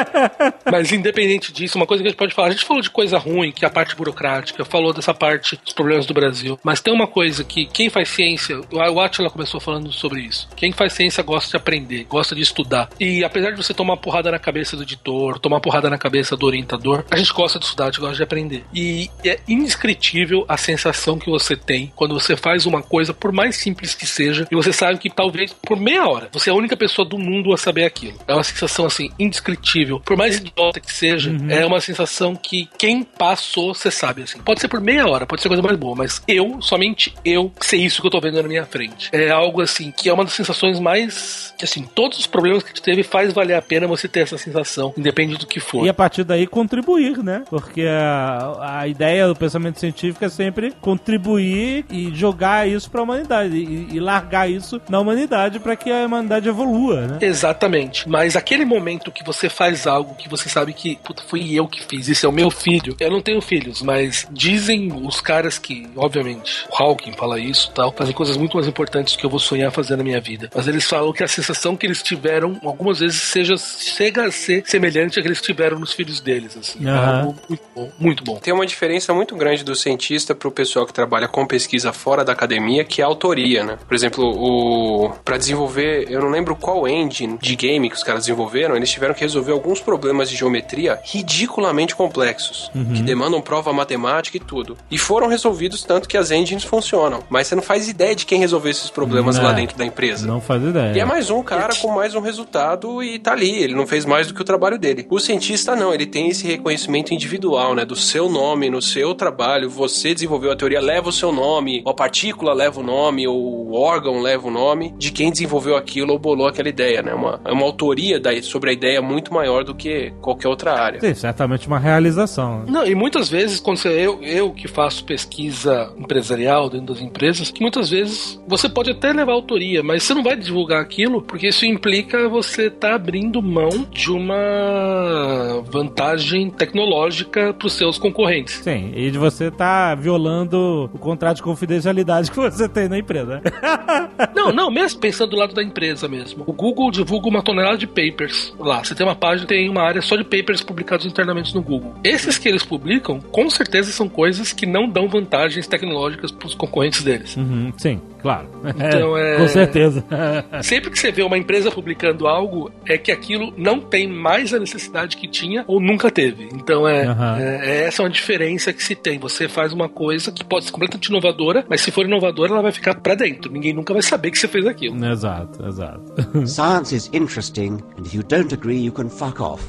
Mas independente disso, uma coisa que a gente pode falar, a gente falou de coisa ruim, que é a parte burocrática, falou dessa parte dos problemas do Brasil, mas tem uma coisa que quem faz ciência, o Attila começou falando sobre isso, quem faz ciência gosta de aprender, gosta de estudar. E apesar de você tomar uma porrada na cabeça do editor, tomar uma porrada na cabeça do orientador, a gente gosta de estudar, a gente gosta de aprender. E é indescritível a sensação que você tem quando você faz uma coisa, por mais simples que seja, e você sabe que talvez por meia hora você é a única pessoa do mundo a saber aquilo. É uma sensação assim, indescritível. Por mais idiota que seja, é uma sensação que quem passou, você sabe assim. Pode ser por meia hora, pode ser coisa mais boa, mas somente eu, sei isso que eu tô vendo na minha frente. É algo assim, que é uma das sensações mais, que assim, todos os problemas que a gente teve faz valer a pena você ter essa sensação, independente do que for. E a partir daí contribuir, né? Porque a ideia do pensamento científico é sempre contribuir e jogar isso pra humanidade e largar isso na humanidade pra que a humanidade evolua, né? Exatamente. Mas aquele momento que você faz algo que você sabe que, puta, fui eu que fiz, isso é o meu filho. Eu não tenho filhos, mas dizem os caras que, obviamente, o Hawking fala isso e tal, fazem coisas muito mais importantes que eu vou sonhar fazer na minha vida. Mas eles falam que a sensação que eles tiveram, algumas vezes, chega a ser semelhante à que eles tiveram nos filhos deles, assim. É algo muito bom, muito bom. Tem uma diferença muito grande do cientista pro pessoal que trabalha com pesquisa fora da academia, que é a autoria, né? Por exemplo, pra desenvolver, eu não lembro qual engine de game que os caras desenvolveram, eles tiveram que resolver alguns problemas de geometria ridiculamente complexos, que demandam prova matemática e tudo. E foram resolvidos tanto que as engines funcionam. Mas você não faz ideia de quem resolveu esses problemas lá dentro da empresa. Não faz ideia. E é mais um cara com mais um resultado e tá ali. Ele não fez mais do que o trabalho dele. O cientista não, ele tem esse reconhecimento individual, né? Do seu nome, no seu trabalho. Você desenvolveu a teoria, leva o seu nome. A partícula leva o nome, ou o órgão leva o nome de quem desenvolveu aquilo ou bolou aquela ideia, né? É uma autoria sobre a ideia muito maior do que qualquer outra área. Sim, certamente uma realização. Não, e muitas vezes, quando eu que faço pesquisa empresarial dentro das empresas, que muitas vezes você pode até levar autoria, mas você não vai divulgar aquilo, porque isso implica você tá abrindo mão de uma vantagem tecnológica para os seus concorrentes. Sim, e de você tá violando o contrato de confidencialidade que você tem na empresa. Não, mesmo pensando do lado da empresa mesmo. O Google divulga uma tonelada de papers lá. Você tem uma página, tem uma área só de papers publicados internamente no Google. Esses que eles publicam, com certeza são coisas que não dão vantagens tecnológicas para os concorrentes deles. Sim, claro. Então, com certeza. Sempre que você vê uma empresa publicando algo, é que aquilo não tem mais a necessidade que tinha ou nunca teve. Então essa é uma diferença que se tem. Você faz uma coisa que pode ser completamente inovadora, mas se for inovadora, ela vai ficar pra dentro. Ninguém nunca vai saber que você fez aquilo. Exato. Science is interesting, and if you don't agree, you can fuck off.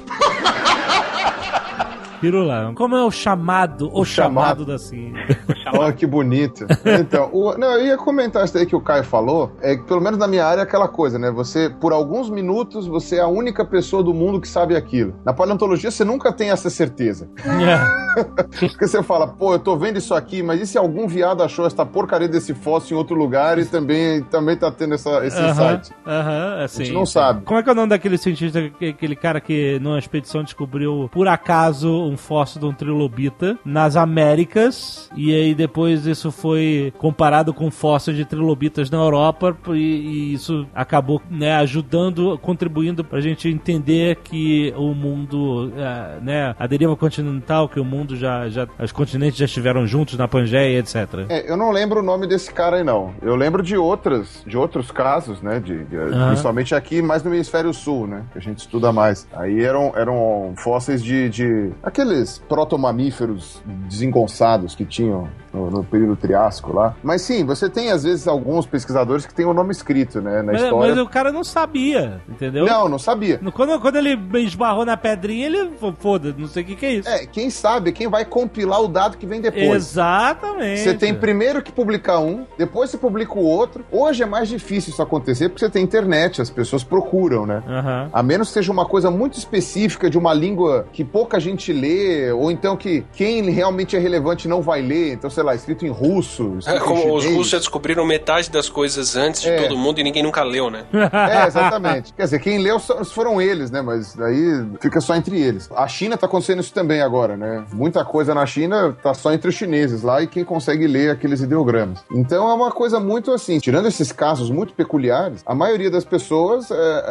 Pirula, como é o chamado? O chamado da ciência. Olha que bonito. Então, eu ia comentar isso daí que o Caio falou, é que pelo menos na minha área é aquela coisa, né? Você, por alguns minutos, você é a única pessoa do mundo que sabe aquilo. Na paleontologia, você nunca tem essa certeza. Porque você fala, pô, eu tô vendo isso aqui, mas e se algum viado achou essa porcaria desse fóssil em outro lugar e também tá tendo esse insight? Assim, a gente não sabe. Como é que é o nome daquele cientista, aquele cara que numa expedição descobriu, por acaso, um fóssil de um trilobita nas Américas, e aí depois isso foi comparado com fósseis de trilobitas na Europa, e isso acabou, né, ajudando, contribuindo pra gente entender que o mundo, né, a deriva continental, que o mundo os continentes já estiveram juntos na Pangeia, etc. Eu não lembro o nome desse cara aí, não. Eu lembro de outros casos, né, principalmente aqui, mais no hemisfério sul, né, que a gente estuda mais. Aí eram fósseis de aqueles protomamíferos desengonçados que tinham no período Triássico lá. Mas sim, você tem às vezes alguns pesquisadores que têm o nome escrito, né, na história. Mas o cara não sabia, entendeu? Não sabia. Quando ele esbarrou na pedrinha, ele, foda-se, não sei o que é isso. Quem sabe, quem vai compilar o dado que vem depois. Exatamente. Você tem primeiro que publicar um, depois você publica o outro. Hoje é mais difícil isso acontecer porque você tem internet, as pessoas procuram, né? Uhum. A menos que seja uma coisa muito específica de uma língua que pouca gente lê, ou então que quem realmente é relevante não vai ler. Então, sei lá, escrito em russo. Como os russos já descobriram metade das coisas antes de todo mundo e ninguém nunca leu, né? Exatamente. Quer dizer, quem leu foram eles, né? Mas aí fica só entre eles. A China tá acontecendo isso também agora, né? Muita coisa na China tá só entre os chineses lá e quem consegue ler aqueles ideogramas. Então é uma coisa muito assim, tirando esses casos muito peculiares, a maioria das pessoas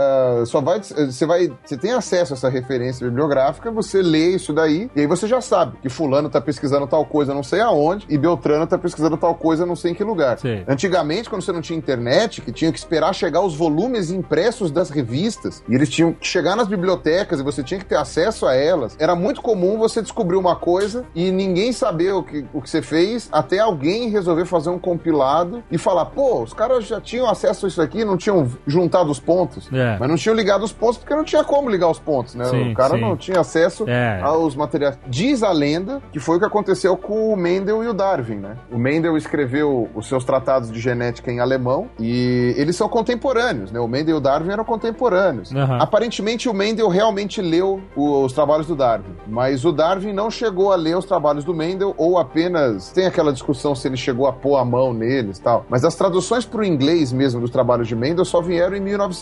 só vai... Você tem acesso a essa referência bibliográfica, você lê isso daí e aí você já sabe que fulano tá pesquisando tal coisa não sei aonde e Beltrano tá pesquisando tal coisa não sei em que lugar. Sim. Antigamente, quando você não tinha internet, que tinha que esperar chegar os volumes impressos das revistas e eles tinham que chegar nas bibliotecas e você tinha que ter acesso a elas, era muito comum você descobrir uma coisa e ninguém saber o que você fez, até alguém resolver fazer um compilado e falar, pô, os caras já tinham acesso a isso aqui, não tinham juntado os pontos, mas não tinham ligado os pontos porque não tinha como ligar os pontos, né? Sim, o cara não tinha acesso aos materiais. Diz a lenda que foi o que aconteceu com o Mendel e o Darwin, né? O Mendel escreveu os seus tratados de genética em alemão e eles são contemporâneos, né? O Mendel e o Darwin eram contemporâneos. Uhum. Aparentemente o Mendel realmente leu os trabalhos do Darwin, mas o Darwin não chegou a ler os trabalhos do Mendel ou apenas... Tem aquela discussão se ele chegou a pôr a mão neles e tal, mas as traduções para o inglês mesmo dos trabalhos de Mendel só vieram em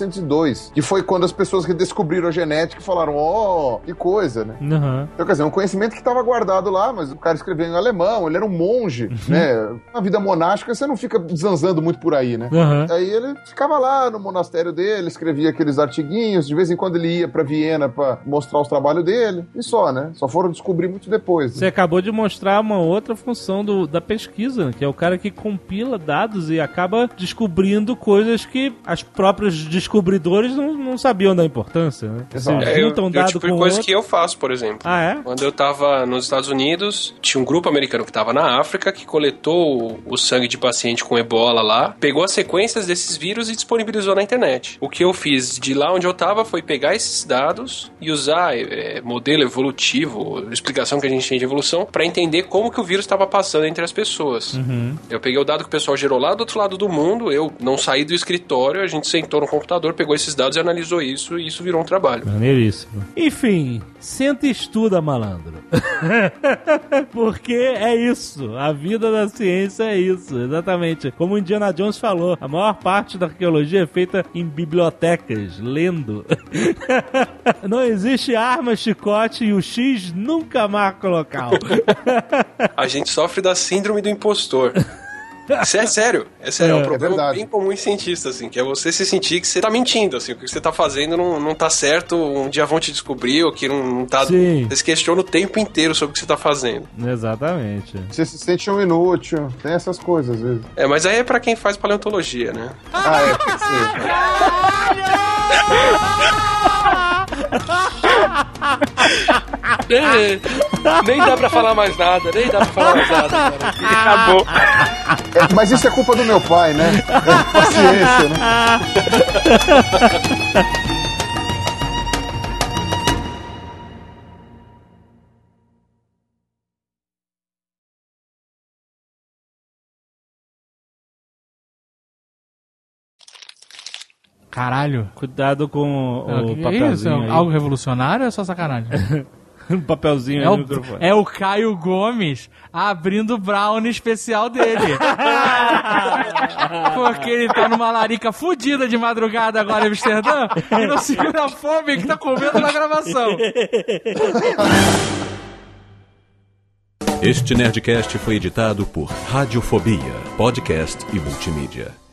1902, que foi quando as pessoas redescobriram a genética e falaram, que coisa, né? Uhum. Então, quer dizer, um conhecimento que estava guardado lá, mas o cara escreveu em alemão, ele era um monge, né? Na vida monástica você não fica zanzando muito por aí, né? Uhum. Aí ele ficava lá no monastério dele, escrevia aqueles artiguinhos, de vez em quando ele ia pra Viena pra mostrar os trabalhos dele, e só, né? Só foram descobrir muito depois. Você acabou de mostrar uma outra função da pesquisa, né? Que é o cara que compila dados e acaba descobrindo coisas que as próprios descobridores não sabiam da importância, né? Exato. Juntam um dado tipo com de coisa outro. que eu faço, por exemplo. Ah, é? Quando eu tava nos Estados Unidos, tinha um grupo americano que tava na África que coletou o sangue de paciente com ebola lá, pegou as sequências desses vírus e disponibilizou na internet. O que eu fiz de lá onde eu tava foi pegar esses dados e usar modelo evolutivo, explicação que a gente tem de evolução, pra entender como que o vírus estava passando entre as pessoas. Uhum. Eu peguei o dado que o pessoal gerou lá do outro lado do mundo, eu não saí do escritório, a gente sentou no computador, pegou esses dados e analisou isso, e isso virou um trabalho. Maneiríssimo. Enfim, senta e estuda, malandro. Porque é isso. A vida da ciência é isso, exatamente. Como o Indiana Jones falou, a maior parte da arqueologia é feita em bibliotecas, lendo. Não existe arma, chicote e o X nunca marca o local. A gente sofre da síndrome do impostor. Isso é sério, é um problema bem comum em cientistas, assim, que é você se sentir que você tá mentindo, assim, o que você tá fazendo não tá certo, um dia vão te descobrir, ou que não tá... Sim. Você se questiona o tempo inteiro sobre o que você tá fazendo. Exatamente. Você se sente um inútil, tem essas coisas, às vezes. Mas aí é pra quem faz paleontologia, né? Nem dá pra falar mais nada, cara. Acabou. Mas isso é culpa do meu pai, né? Paciência, né? Caralho. Cuidado com o Que papelzinho isso? aí. Algo revolucionário ou é só sacanagem? Um papelzinho aí no microfone. É o Caio Gomes abrindo o brownie especial dele. Porque ele tá numa larica fudida de madrugada agora em Amsterdã e não segura a fome que tá comendo na gravação. Este Nerdcast foi editado por Radiofobia, podcast e multimídia.